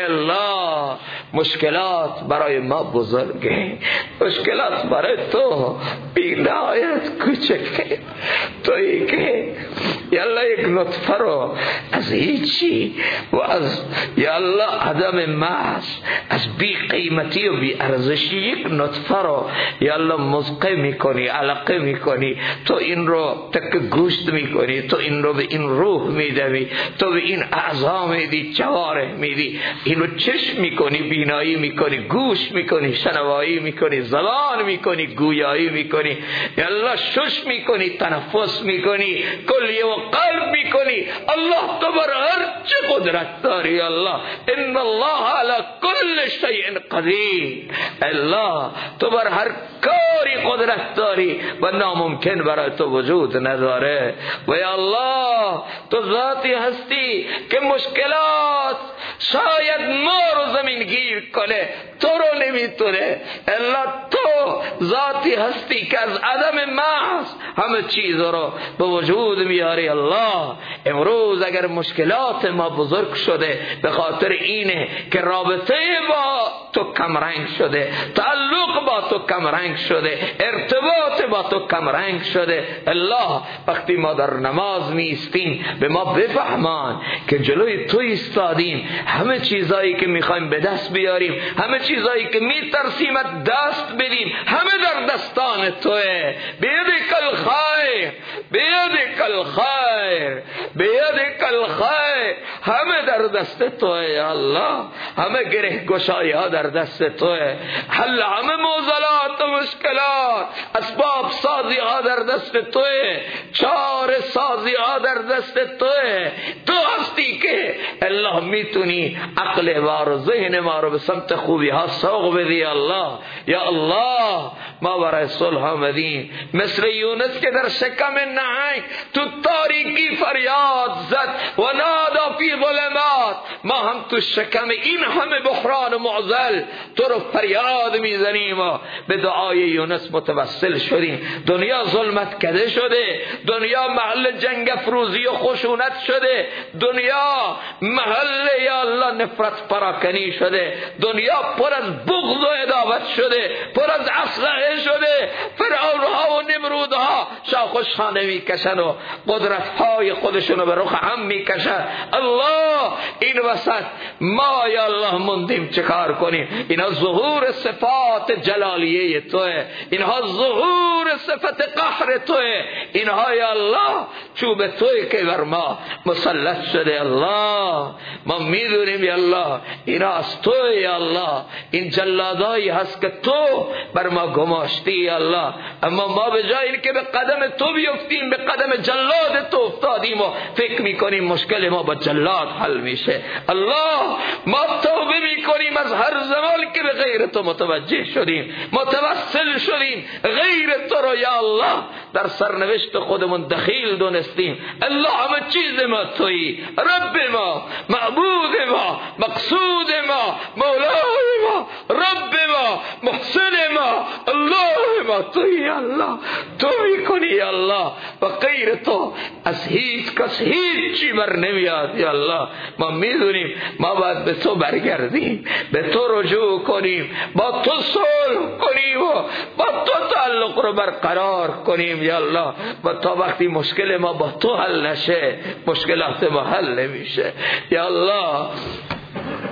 الله مشکلات برای ما بزرگه، مشکلات برای تو بی نهایت کوچکه. تویی که یا الله یک نطفه رو از هیچی و از یا الله عدم محض، از بی قیمتی و بی ارزشی یک نطفه رو یا الله مزقه میکنی، علقه میکنی، تو این رو تک گوشت میکنی، تو این رو به این روح میدوی، تو به این اعضا میدی، جوارح میدی، این رو چشم میکنی، بینایی میکنی، گوش میکنی، شنوایی میکنی، زبان میکنی، گویایی میکنی، یا الله شش میکنی، تنفس میکنی، کلیه و قلب میکنی. الله تو بر هر چه قدرت داری. الله ان الله علی کل شیء قدیر. الله تو بر هر کاری قدرت داری و ناممکن برای تو وجود نداره. و یا الله تو ذاتی هستی که مشکلات شاید ما رو زمین گیر کنه، تو رو نمیتونه. الله تو ذاتی هستی که از عدم محض همه چیز رو به وجود میاری. الله امروز اگر مشکلات ما بزرگ شده به خاطر اینه که رابطه با تو کمرنگ شده، تعلق با تو کمرنگ شده، ارتباط با تو کمرنگ شده. الله وقتی ما در نماز میستیم به ما بفهمان که جلوی تو ایستادیم، همه چیزایی که میخوایم به دست بیاریم، همه چیزایی که میترسیم دست بدیم، همه در دستان توه. بیدک الخیر، بیدک الخیر، بیدک الخیر. همه در دست توه یا الله، همه گره گشایی ها در دست توه، حل همه معضلات و مشکلات، اسباب سازی ها در دست توه، چاره سازی ها در دست توه. تو هستی که الله میتونی عقل ما رو، ذهن ما رو به سمت خوبی ها سوق بدی. الله یا الله ما برای صلح آمدیم، مثل یونس که در شکم نهنگ تو تاریکی فریاد زد و نادا فی ظلمات، ما هم تو شکم این همه بحران و معضل تو رو فریاد میزنیم و به دعای یونس متوسل شدیم. دنیا ظلمت کده شده، دنیا محل جنگ افروزی و خشونت شده، دنیا محل یا الله نفرت پراکنی شده، دنیا پر از بغض و عداوت شده، پر از اسلحه شده. فرعونها و نمرودها شاخوشخانه میکشن و قدرتهای خودشونو به رخ هم میکشن. الله این وسط ما یا الله موندیم چه کار کنیم؟ اینا ظهور صفات جلالیه توه، اینها ظهور صفت قهر توه، اینها یا الله چوب توی که بر ما مسلط شده. الله ما میدونیم یا الله اینا از توی یا الله، این جلادایی هست که تو بر ما گماشتی یا الله، اما ما به جای اینکه به قدم تو بیفتیم به قدم جلاد تو افتادیم و فکر میکنیم مشکل ما با جلاد حل میشه. الله ما توبه میکنیم از هر زمان که به غیر تو متوجه شدیم، متوسل شدیم، غیر تو رو یا الله در سرنوشت خودمون دخیل دونستیم. الله همه چیز ما تویی، رب ما، معبود ما، مقصود ما، مولای ما، رب ما، محسن ما، الله ما تویی. الله تو میکنی الله و غیر تو از هیچ کس هیچی بر نمیاد. یا الله ما میدونیم ما باید به تو برگردیم، به تو رجوع کنیم، با تو صلح کنیم و با تو تعلق رو برقرار کنیم یا الله. و تا وقتی مشکل ما با تو حل نشه مشکلات ما حل نمیشه. یا الله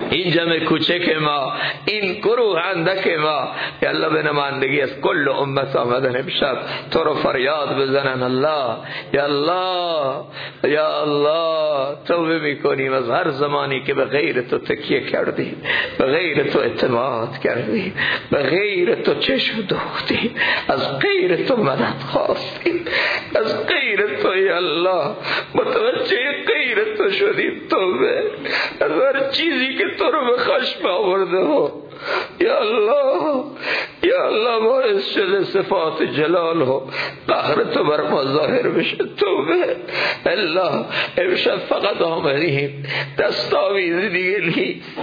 این جمع کوچک ما، این گروه اندک ما، یا الله به نمایندگی از کل امت آمدن امشب تو رو فریاد بزنن. الله یا الله یا الله، توبه میکنیم از هر زمانی که به غیر تو تکیه کردیم، به غیر تو اعتماد کردیم، به غیر تو چشم دوختیم، از غیر تو مدد خواستیم، از غیر تو یا الله متوجه غیر تو شدیم. توبه از هر چیزی که تو رو به خشم آورده ها یا الله، یا الله باعث شده صفات جلال و قهر تو بر ما ظاهر بشه. توبه الله، امشب فقط آمدیم، دستاویزی دیگه نیست،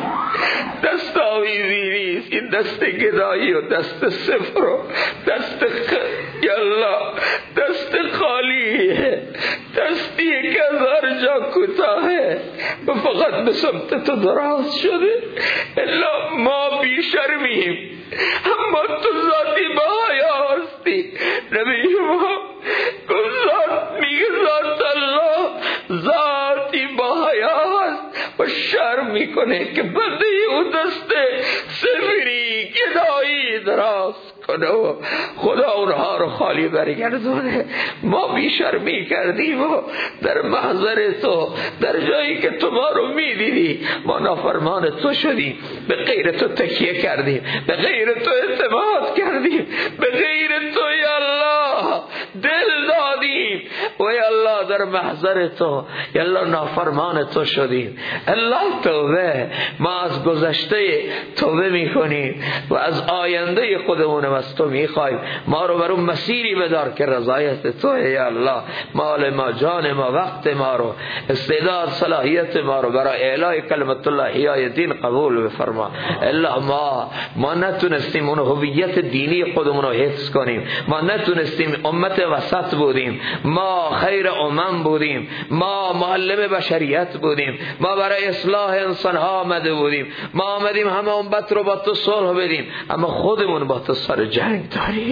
دستاویزی نیست، این دست گدایی و دست صفر و دست یا الله دست خالیه، دستی که از هر جا کوتاهه و فقط به سمت تو دراز شده. الله ما بیشرمیم، اما تو ذاتی بهایا هستی. نبی ما گفت ذات میگه ذات الله ذاتی بهایا هست و شرم میکنه که بنده اون دست سفری گدایی دراز کنه و خدا اونها رو خالی برگردونه. ما بیشرمی کردیم و در محضر تو، در جایی که تو ما رو میدیدی ما نافرمان تو شدیم، به غیر تو تکیه کردیم، به غیر تو اعتماد کردیم، به غیر تو یا الله دل دادیم و یا الله در محضر تو یا الله نافرمان تو شدیم. الله توبه، ما از گذشته توبه میکنیم و از آینده خودمونم از تو میخوایم. ما رو بر اون مسیری بدار که رضایت تو یا الله. مال ما، جان ما، وقت ما رو، استعداد، صلاحیت ما رو برای اعلای کلمت الله احیای دین قبول بفرما. الله ما نتونستیم اون هویت دینی خودمون رو حفظ کنیم، ما نتونستیم امت وسط بودیم، ما خیر امم بودیم، ما معلم بشریت بودیم، ما برای اصلاح انسان ها آمده بودیم، ما آمدیم همه امت رو با تو صلح بدیم، اما خودمون با تو سر جنگ داریم،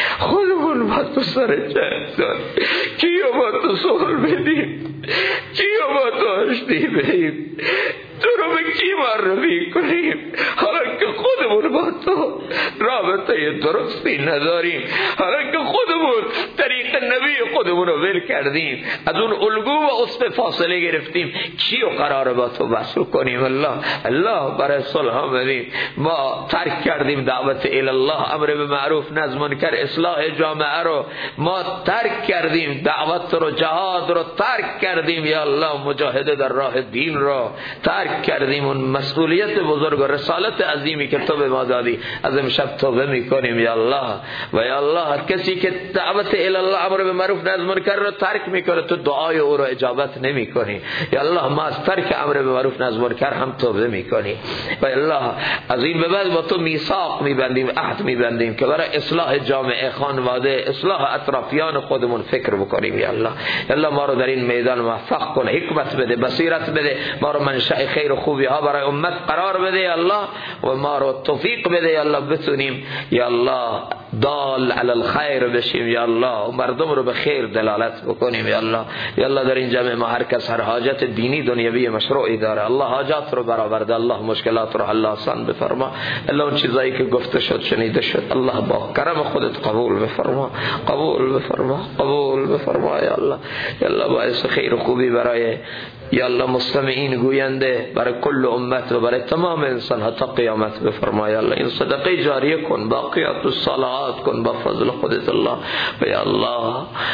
خودمون با تو سر جنگ داریم. کیو با تو صلح بدیم، کیو با تو آشتی بدیم، تو رو به کی معرفی کنیم حالا که خودمون با تو رابطه درستی نداریم، حالا که خودمون طریق نبی خودمون رو ول کردیم، از اون الگو و اصل فاصله گرفتیم، کیو قراره با تو وصل کنیم؟ الله برای صلح آمدیم. ما ترک کردیم دعوت الله، امر به معروف نهی از منکر، اصلاح جامعه رو ما ترک کردیم، دعوت رو، جهاد رو ترک کردیم یا الله، مجاهده در راه دین رو ترک کردیم. اون مسئولیت بزرگ و رسالت عظیمی که تو به ما دادی از امشب توبه میکنیم یا الله. و یا الله هر کسی که دعوت الله، امر به معروف نهی از منکر رو ترک میکنه تو دعای او رو اجابت نمیکنی یا الله. ما از ترک امر به معروف نهی از منکر هم توبه میکنیم و الله از این به بعد با تو میثاق میبندیم، عهد میبندیم که برای اصلاح جامعه، خانواده، اصلاح اطرافیان خودمون فکر بکنیم یا الله. یا الله ما رو در این میدان موفق کن، حکمت بده، بصیرت بده، ما رو منشأ خیر و خوبی ها برای امت قرار بده یا الله و ما رو توفیق بده یا الله، بتونیم یا الله دال علی الخیر بشیم یا الله و مردم رو به خیر دلالت بکنیم یا الله. یا الله در این جمع ما هر کس هر حاجت دینی دنیوی مشروعی داره الله حاجات رو برآورده، الله مشکلات رو حل آسان بفرما. الله اون چیزایی که گفته شد شنیده شد الله با کرم خودت قبول بفرما، قبول بفرما، قبول بفرما یا الله. یا الله باعث خیر و خوبی برای یا الله مستمعین گوینده، برای کل امت و برای تمام انسان ها تا قیامت بفرما یا الله. این صدقه جاریه کن، باقیات الصالحات کن با فضل خودت الله. و یا الله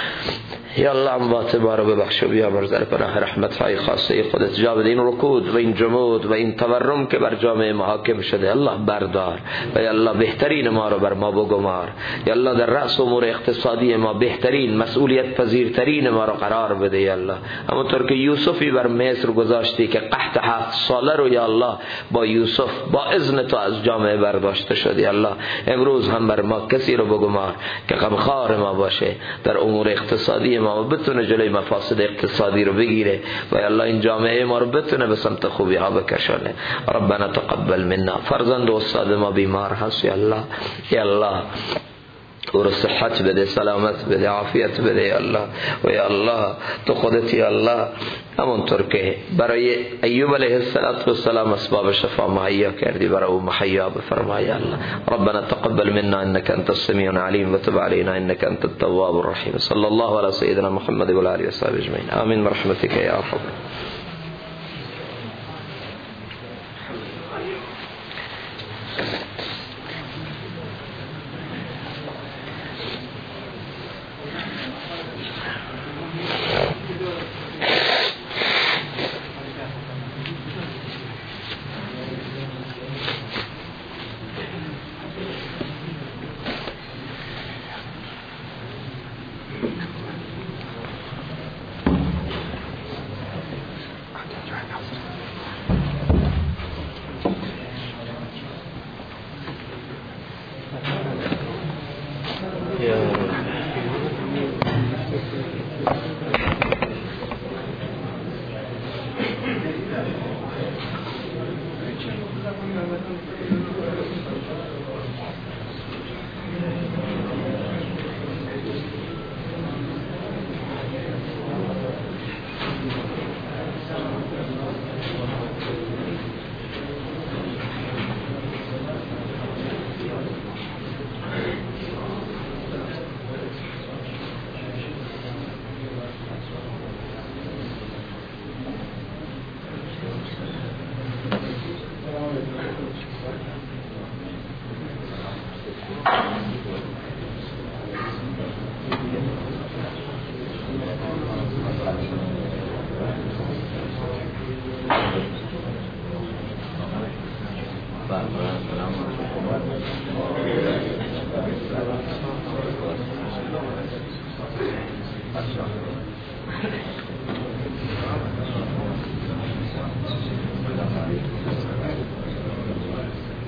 یا الله اموات ما رو ببخش و بیامرز در پناه رحمت های خاصه خودت. جا بده این رکود و این جمود و این تورم که بر جامعه محاکم شده الله بردار و یا الله بهترین ما رو بر ما بگمار یا الله. در رأس امور اقتصادی ما بهترین، مسئولیت پذیرترین ما رو قرار بده یا الله. همونطور که یوسفی بر مصر گذاشتی که قحط 7 ساله رو یا الله با یوسف با اذن تو از جامعه برداشته شد یا الله. امروز هم بر ما کسی رو بگمار که غمخوار ما باشه در امور اقتصادی ما و بتونه جلوی مفاسد اقتصادی رو بگیره و یا الله این جامعه ما رو بتونه به سمت خوبی ها بکشونه. ربنا تقبل منا. فرزند و استاد ما بیمار هست یا الله، یا الله او رو صحت بده، سلامت بده، عافیت بده یا الله. و یا الله تو خودت یا الله همونطور که برای ایوب علیه السلام اسباب شفا مهیا کردی، برای او مهیا بفرما یا الله. ربنا تقبل منا انك انت السميع العليم وتب علينا انك انت التواب الرحيم. صلى الله على سيدنا محمد وعلى اله وصحبه اجمعين. آمين برحمتك يا ارحم.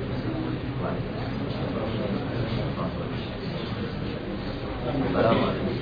برابر